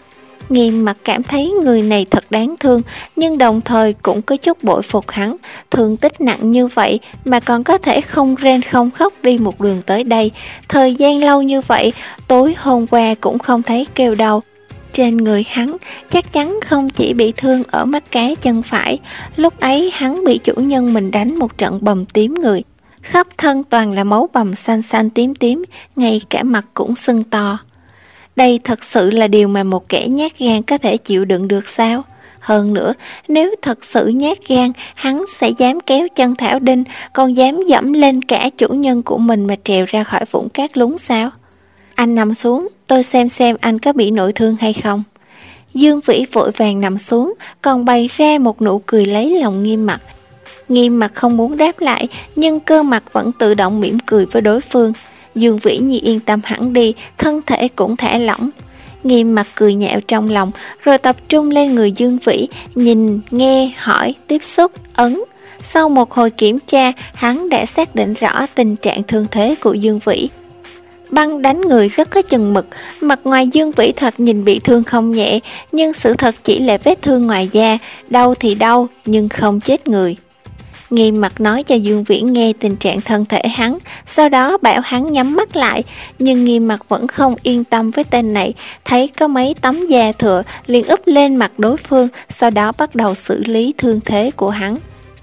Nghiêm Mặt cảm thấy người này thật đáng thương, nhưng đồng thời cũng có chút bội phục hắn. Thương tích nặng như vậy mà còn có thể không rên không khóc đi một đường tới đây. Thời gian lâu như vậy, tối hôm qua cũng không thấy kêu đau. Trên người hắn chắc chắn không chỉ bị thương ở mắt cá chân phải. Lúc ấy hắn bị chủ nhân mình đánh một trận bầm tím người, khắp thân toàn là máu bầm xanh xanh tím tím, ngay cả mặt cũng sưng to. Đây thật sự là điều mà một kẻ nhát gan có thể chịu đựng được sao? Hơn nữa, nếu thật sự nhát gan, hắn sẽ dám kéo chân Thảo Đinh, còn dám dẫm lên cả chủ nhân của mình mà trèo ra khỏi vũng cát lún sao? Anh nằm xuống, tôi xem xem anh có bị nội thương hay không. Dương Vĩ vội vàng nằm xuống, còn bày ra một nụ cười lấy lòng Nghiêm Mặt. Nghiêm Mặt không muốn đáp lại, nhưng cơ mặt vẫn tự động mỉm cười với đối phương. Dương Vĩ như yên tâm hẳn đi, thân thể cũng thả lỏng. Nghiêm Mặt cười nhạo trong lòng, rồi tập trung lên người Dương Vĩ, nhìn, nghe, hỏi, tiếp xúc, ấn. Sau một hồi kiểm tra, hắn đã xác định rõ tình trạng thương thế của Dương Vĩ. Băng đánh người rất có chừng mực, mặt ngoài Dương Vĩ thật nhìn bị thương không nhẹ, nhưng sự thật chỉ là vết thương ngoài da, đau thì đau, nhưng không chết người. Nghiêm Mặt nói cho Dương Vĩ nghe tình trạng thân thể hắn, sau đó bảo hắn nhắm mắt lại, nhưng Nghiêm Mặt vẫn không yên tâm với tên này, thấy có mấy tấm da thừa liền úp lên mặt đối phương, sau đó bắt đầu xử lý thương thế của hắn.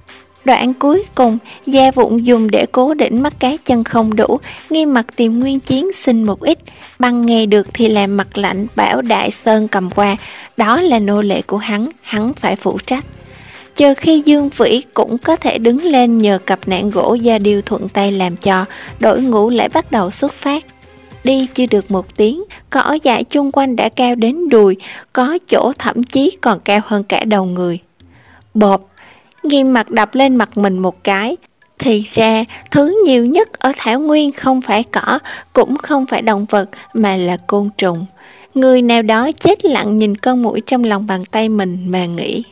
Đoạn cuối cùng, da vụn dùng để cố định mắt cá chân không đủ, Nghiêm Mặt tìm Nguyên Chiến xin một ít, băng nghe được thì làm mặt lạnh bảo Đại Sơn cầm qua, đó là nô lệ của hắn, hắn phải phụ trách. Chờ khi Dương Vĩ cũng có thể đứng lên nhờ cặp nạn gỗ da điêu thuận tay làm cho, đội ngũ lại bắt đầu xuất phát. Đi chưa được một tiếng, cỏ dại chung quanh đã cao đến đùi, có chỗ thậm chí còn cao hơn cả đầu người. Bộp, Nghiêm mặt đập lên mặt mình một cái. Thì ra, thứ nhiều nhất ở thảo nguyên không phải cỏ, cũng không phải động vật, mà là côn trùng. Người nào đó chết lặng nhìn con muỗi trong lòng bàn tay mình mà nghĩ.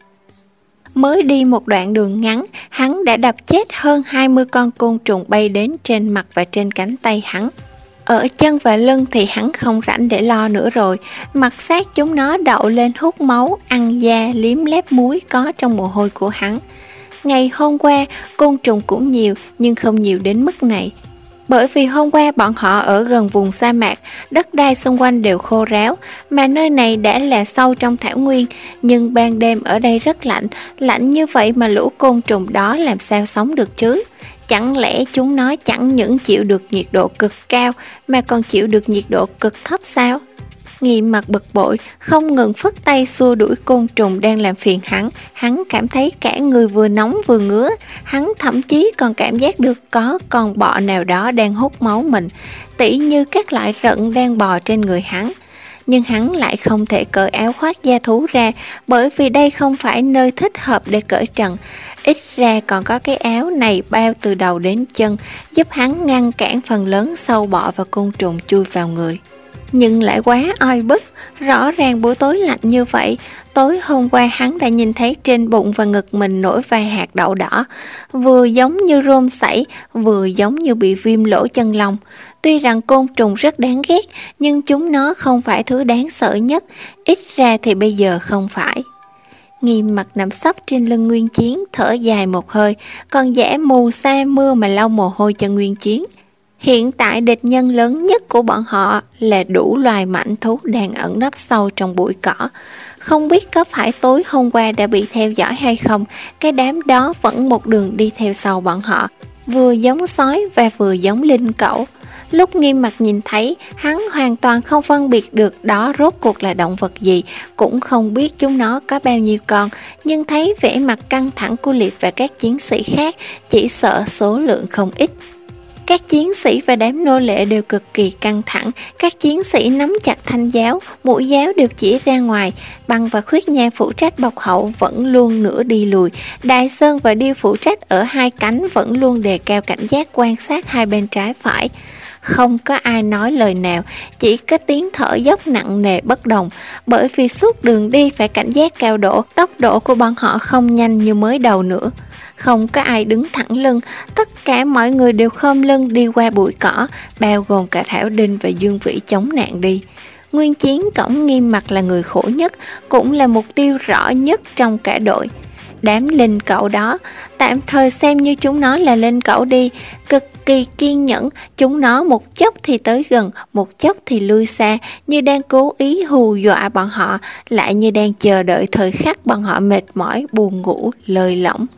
Mới đi một đoạn đường ngắn, hắn đã đập chết hơn hai mươi con côn trùng bay đến trên mặt và trên cánh tay hắn. Ở chân và lưng thì hắn không rảnh để lo nữa rồi, mặt xác chúng nó đậu lên hút máu, ăn da, liếm lép muối có trong mồ hôi của hắn. Ngày hôm qua, côn trùng cũng nhiều nhưng không nhiều đến mức này. Bởi vì hôm qua bọn họ ở gần vùng sa mạc, đất đai xung quanh đều khô ráo, mà nơi này đã là sâu trong thảo nguyên, nhưng ban đêm ở đây rất lạnh, lạnh như vậy mà lũ côn trùng đó làm sao sống được chứ? Chẳng lẽ chúng nó chẳng những chịu được nhiệt độ cực cao mà còn chịu được nhiệt độ cực thấp sao? Nghiêm mặt bực bội, không ngừng phất tay xua đuổi côn trùng đang làm phiền hắn. Hắn cảm thấy cả người vừa nóng vừa ngứa. Hắn thậm chí còn cảm giác được có con bọ nào đó đang hút máu mình, tỉ như các loại rận đang bò trên người hắn. Nhưng hắn lại không thể cởi áo khoác da thú ra, bởi vì đây không phải nơi thích hợp để cởi trần. Ít ra còn có cái áo này bao từ đầu đến chân, giúp hắn ngăn cản phần lớn sâu bọ và côn trùng chui vào người. Nhưng lại quá oi bức, rõ ràng buổi tối lạnh như vậy. Tối hôm qua hắn đã nhìn thấy trên bụng và ngực mình nổi vài hạt đậu đỏ, vừa giống như rôm sảy, vừa giống như bị viêm lỗ chân lông. Tuy rằng côn trùng rất đáng ghét, nhưng chúng nó không phải thứ đáng sợ nhất, ít ra thì bây giờ không phải. Nghiêm mặt nằm sấp trên lưng Nguyên Chiến, thở dài một hơi, còn giả mù sa mưa mà lau mồ hôi cho Nguyên Chiến. Hiện tại địch nhân lớn nhất của bọn họ là đủ loài mãnh thú đang ẩn nấp sâu trong bụi cỏ. Không biết có phải tối hôm qua đã bị theo dõi hay không, cái đám đó vẫn một đường đi theo sau bọn họ, vừa giống sói và vừa giống linh cẩu. Lúc Nghiêm mặt nhìn thấy, hắn hoàn toàn không phân biệt được đó rốt cuộc là động vật gì, cũng không biết chúng nó có bao nhiêu con, nhưng thấy vẻ mặt căng thẳng của Liệp và các chiến sĩ khác, chỉ sợ số lượng không ít. Các chiến sĩ và đám nô lệ đều cực kỳ căng thẳng, các chiến sĩ nắm chặt thanh giáo, mũi giáo đều chỉ ra ngoài, Băng và Khuyết Nha phụ trách bọc hậu vẫn luôn nửa đi lùi, Đại Sơn và Điêu phụ trách ở hai cánh vẫn luôn đề cao cảnh giác quan sát hai bên trái phải. Không có ai nói lời nào, chỉ có tiếng thở dốc nặng nề bất đồng, bởi vì suốt đường đi phải cảnh giác cao độ, tốc độ của bọn họ không nhanh như mới đầu nữa. Không có ai đứng thẳng lưng, tất cả mọi người đều khom lưng đi qua bụi cỏ, bao gồm cả Thảo Đinh và Dương Vĩ chống nạn đi. Nguyên Chiến cổng Nghiêm mặt là người khổ nhất, cũng là mục tiêu rõ nhất trong cả đội. Đám linh cẩu đó, tạm thời xem như chúng nó là linh cẩu đi, cực kỳ kiên nhẫn, chúng nó một chốc thì tới gần, một chốc thì lui xa, như đang cố ý hù dọa bọn họ, lại như đang chờ đợi thời khắc bọn họ mệt mỏi, buồn ngủ, lơi lỏng.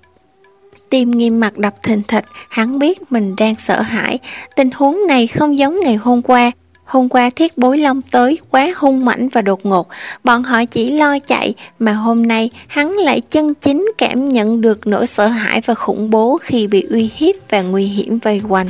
Tim Nghiêm mặt đập thình thịch, hắn biết mình đang sợ hãi, tình huống này không giống ngày hôm qua. Hôm qua Thiết Bối Long tới quá hung mãnh và đột ngột, bọn họ chỉ lo chạy, mà hôm nay hắn lại chân chính cảm nhận được nỗi sợ hãi và khủng bố khi bị uy hiếp và nguy hiểm vây quanh.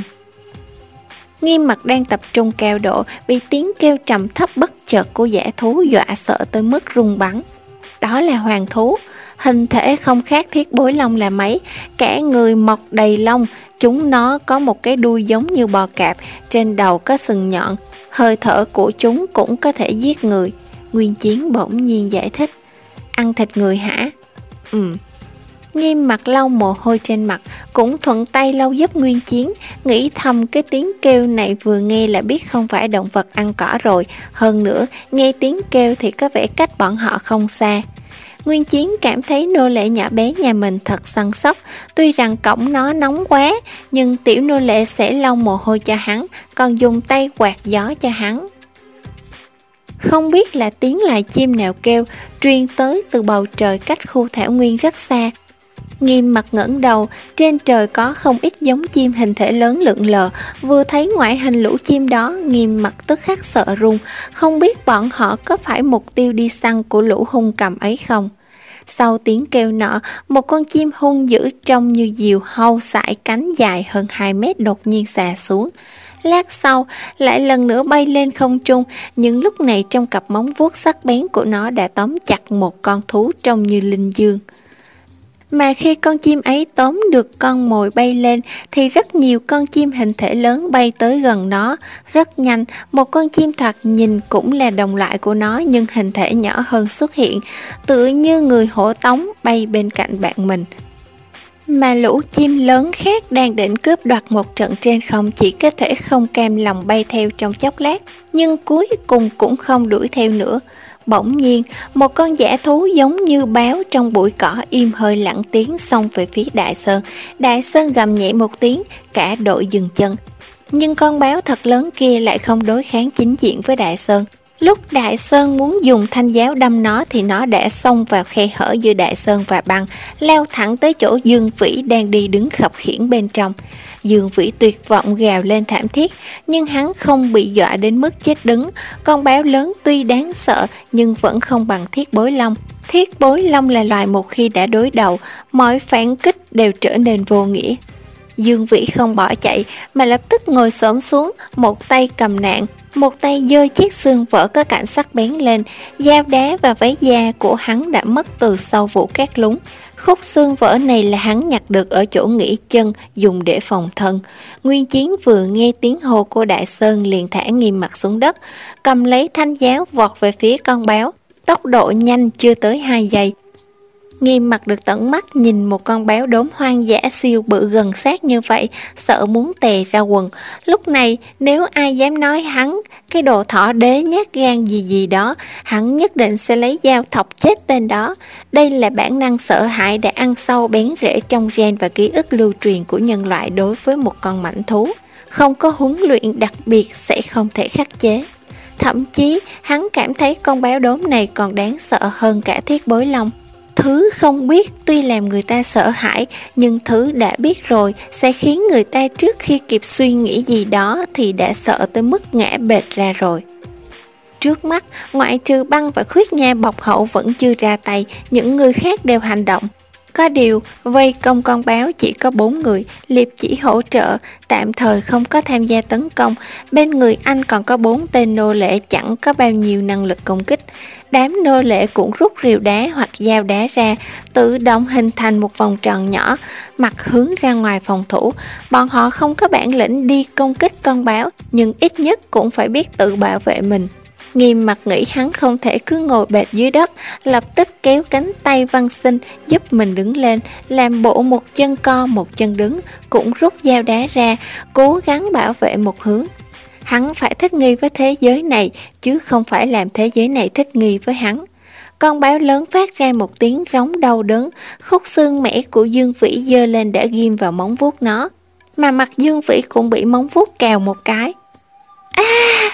Nghiêm mặt đang tập trung cao độ, bị tiếng kêu trầm thấp bất chợt của dã thú dọa sợ tới mức run bắn. Đó là hoàng thú, hình thể không khác Thiết Bối Long là mấy, cả người mọc đầy lông, chúng nó có một cái đuôi giống như bò cạp, trên đầu có sừng nhọn, hơi thở của chúng cũng có thể giết người. Nguyên Chiến bỗng nhiên giải thích. Ăn thịt người hả? Ừm. Nghiêm mặt lau mồ hôi trên mặt, cũng thuận tay lau giúp Nguyên Chiến, nghĩ thầm cái tiếng kêu này vừa nghe là biết không phải động vật ăn cỏ rồi, hơn nữa nghe tiếng kêu thì có vẻ cách bọn họ không xa. Nguyên Chiến cảm thấy nô lệ nhỏ bé nhà mình thật săn sóc, tuy rằng cổng nó nóng quá, nhưng tiểu nô lệ sẽ lau mồ hôi cho hắn, còn dùng tay quạt gió cho hắn. Không biết là tiếng loài chim nào kêu, truyền tới từ bầu trời cách khu thảo nguyên rất xa. Nghiêm mặt ngẩng đầu, trên trời có không ít giống chim hình thể lớn lượn lờ, vừa thấy ngoại hình lũ chim đó, Nghiêm mặt tức khắc sợ run, không biết bọn họ có phải mục tiêu đi săn của lũ hung cầm ấy không. Sau tiếng kêu nọ, một con chim hung dữ trông như diều hâu sải cánh dài hơn hai mét đột nhiên xà xuống. Lát sau lại lần nữa bay lên không trung, nhưng lúc này trong cặp móng vuốt sắc bén của nó đã tóm chặt một con thú trông như linh dương. Mà khi con chim ấy tóm được con mồi bay lên thì rất nhiều con chim hình thể lớn bay tới gần nó. Rất nhanh, một con chim thoạt nhìn cũng là đồng loại của nó nhưng hình thể nhỏ hơn xuất hiện, tựa như người hộ tống bay bên cạnh bạn mình. Mà lũ chim lớn khác đang định cướp đoạt một trận trên không chỉ có thể không cam lòng bay theo trong chốc lát, nhưng cuối cùng cũng không đuổi theo nữa. Bỗng nhiên, một con dã thú giống như báo trong bụi cỏ im hơi lặng tiếng xông về phía Đại Sơn. Đại Sơn gầm nhẹ một tiếng, cả đội dừng chân. Nhưng con báo thật lớn kia lại không đối kháng chính diện với Đại Sơn. Lúc Đại Sơn muốn dùng thanh giáo đâm nó thì nó đã xông vào khe hở giữa Đại Sơn và băng, lao thẳng tới chỗ Dương Vĩ đang đi đứng khập khiễng bên trong. Dương Vĩ tuyệt vọng gào lên thảm thiết, nhưng hắn không bị dọa đến mức chết đứng. Con báo lớn tuy đáng sợ nhưng vẫn không bằng Thiết Bối Long. Thiết Bối Long là loài một khi đã đối đầu, mọi phản kích đều trở nên vô nghĩa. Dương Vĩ không bỏ chạy mà lập tức ngồi xổm xuống, một tay cầm nạn, một tay giơ chiếc xương vỡ có cạnh sắc bén lên. Dao đá và váy da của hắn đã mất từ sau vụ cát lún. Khúc xương vỡ này là hắn nhặt được ở chỗ nghỉ chân dùng để phòng thân. Nguyên Chiến vừa nghe tiếng hô của Đại Sơn liền thả Nghiêm Mặt xuống đất, cầm lấy thanh giáo vọt về phía con báo, tốc độ nhanh chưa tới hai giây. Nghiêm Mặt được tận mắt nhìn một con báo đốm hoang dã siêu bự gần sát như vậy, sợ muốn tè ra quần. Lúc này nếu ai dám nói hắn cái đồ thỏ đế nhát gan gì gì đó, hắn nhất định sẽ lấy dao thọc chết tên đó. Đây là bản năng sợ hãi đã ăn sâu bén rễ trong gen và ký ức lưu truyền của nhân loại đối với một con mãnh thú. Không có huấn luyện đặc biệt sẽ không thể khắc chế. Thậm chí hắn cảm thấy con báo đốm này còn đáng sợ hơn cả Thiết Bối Long. Thứ không biết tuy làm người ta sợ hãi, nhưng thứ đã biết rồi sẽ khiến người ta trước khi kịp suy nghĩ gì đó thì đã sợ tới mức ngã bệt ra rồi. Trước mắt, ngoại trừ Băng và Khuyết Nha bọc hậu vẫn chưa ra tay, những người khác đều hành động. Có điều, vây công con báo chỉ có bốn người, Liệp chỉ hỗ trợ, tạm thời không có tham gia tấn công. Bên người anh còn có bốn tên nô lệ chẳng có bao nhiêu năng lực công kích. Đám nô lệ cũng rút rìu đá hoặc dao đá ra, tự động hình thành một vòng tròn nhỏ, mặt hướng ra ngoài phòng thủ. Bọn họ không có bản lĩnh đi công kích con báo, nhưng ít nhất cũng phải biết tự bảo vệ mình. Nghiêm Mặt nghĩ hắn không thể cứ ngồi bệt dưới đất, lập tức kéo cánh tay Văn Sinh giúp mình đứng lên, làm bộ một chân co một chân đứng, cũng rút dao đá ra, cố gắng bảo vệ một hướng. Hắn phải thích nghi với thế giới này, chứ không phải làm thế giới này thích nghi với hắn. Con báo lớn phát ra một tiếng rống đau đớn, khúc xương mẻ của Dương Vĩ giơ lên đã ghim vào móng vuốt nó, mà mặt Dương Vĩ cũng bị móng vuốt cào một cái. A! À!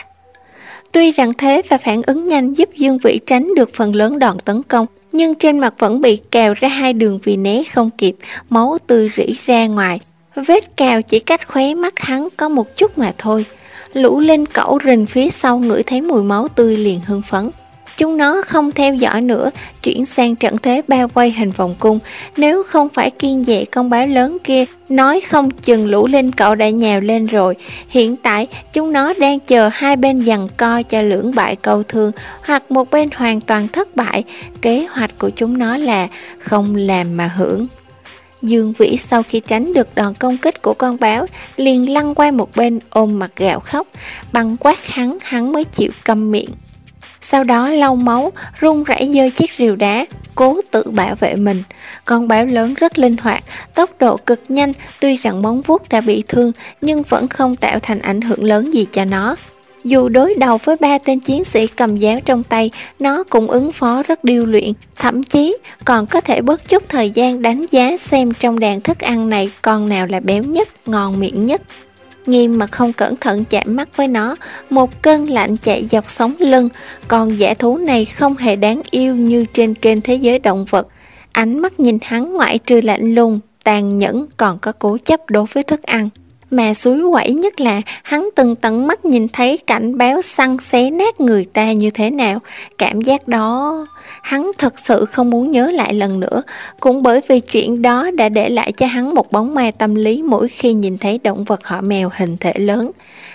Tuy rằng thế và phản ứng nhanh giúp Dương Vĩ tránh được phần lớn đòn tấn công, nhưng trên mặt vẫn bị cào ra hai đường vì né không kịp, máu tươi rỉ ra ngoài. Vết cào chỉ cách khóe mắt hắn có một chút mà thôi. Lũ linh cẩu rình phía sau ngửi thấy mùi máu tươi liền hưng phấn. Chúng nó không theo dõi nữa, chuyển sang trận thế bao vây hình vòng cung. Nếu không phải kiêng dè con báo lớn kia, nói không chừng lũ linh cẩu đã nhào lên rồi. Hiện tại chúng nó đang chờ hai bên giằng co cho lưỡng bại câu thương, hoặc một bên hoàn toàn thất bại. Kế hoạch của chúng nó là không làm mà hưởng. Dương Vĩ sau khi tránh được đòn công kích của con báo liền lăn qua một bên ôm mặt gào khóc. Bằng quát hắn, hắn mới chịu câm miệng. Sau đó lau máu, run rẩy giơ chiếc rìu đá, cố tự bảo vệ mình. Con báo lớn rất linh hoạt, tốc độ cực nhanh, tuy rằng móng vuốt đã bị thương nhưng vẫn không tạo thành ảnh hưởng lớn gì cho nó. Dù đối đầu với ba tên chiến sĩ cầm giáo trong tay, nó cũng ứng phó rất điêu luyện, thậm chí còn có thể bớt chút thời gian đánh giá xem trong đàn thức ăn này con nào là béo nhất, ngon miệng nhất. Nghiêm Mặt không cẩn thận chạm mắt với nó, một cơn lạnh chạy dọc sống lưng. Con dã thú này không hề đáng yêu như trên kênh Thế Giới Động Vật. Ánh mắt nhìn hắn ngoại trừ lạnh lùng, tàn nhẫn còn có cố chấp đối với thức ăn. Mà xúi quẩy nhất là hắn từng tận mắt nhìn thấy cảnh báo săn xé nát người ta như thế nào. Cảm giác đó hắn thật sự không muốn nhớ lại lần nữa. Cũng bởi vì chuyện đó đã để lại cho hắn một bóng ma tâm lý mỗi khi nhìn thấy động vật họ mèo hình thể lớn.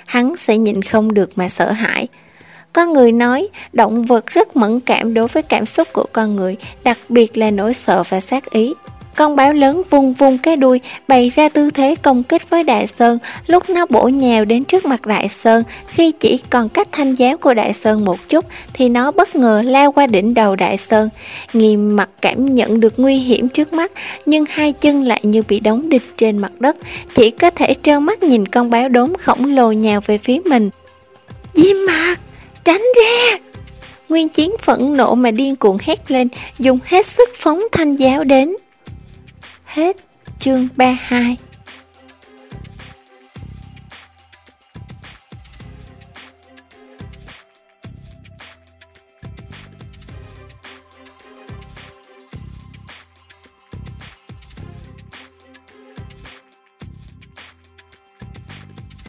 hắn sẽ nhịn không được mà sợ hãi. Có người nói động vật rất mẫn cảm đối với cảm xúc của con người, đặc biệt là nỗi sợ và sát ý. Con báo lớn vung vung cái đuôi, bày ra tư thế công kích với Đại Sơn. Lúc nó bổ nhào đến trước mặt Đại Sơn, khi chỉ còn cách thanh giáo của Đại Sơn một chút, thì nó bất ngờ lao qua đỉnh đầu Đại Sơn. Nghiêm Mặt cảm nhận được nguy hiểm trước mắt, nhưng hai chân lại như bị đóng đinh trên mặt đất, chỉ có thể trơ mắt nhìn con báo đốm khổng lồ nhào về phía mình. Diêm Mặt, tránh ra! Nguyên Chiến phẫn nộ mà điên cuồng hét lên, dùng hết sức phóng thanh giáo đến. Hết chương ba mươi hai.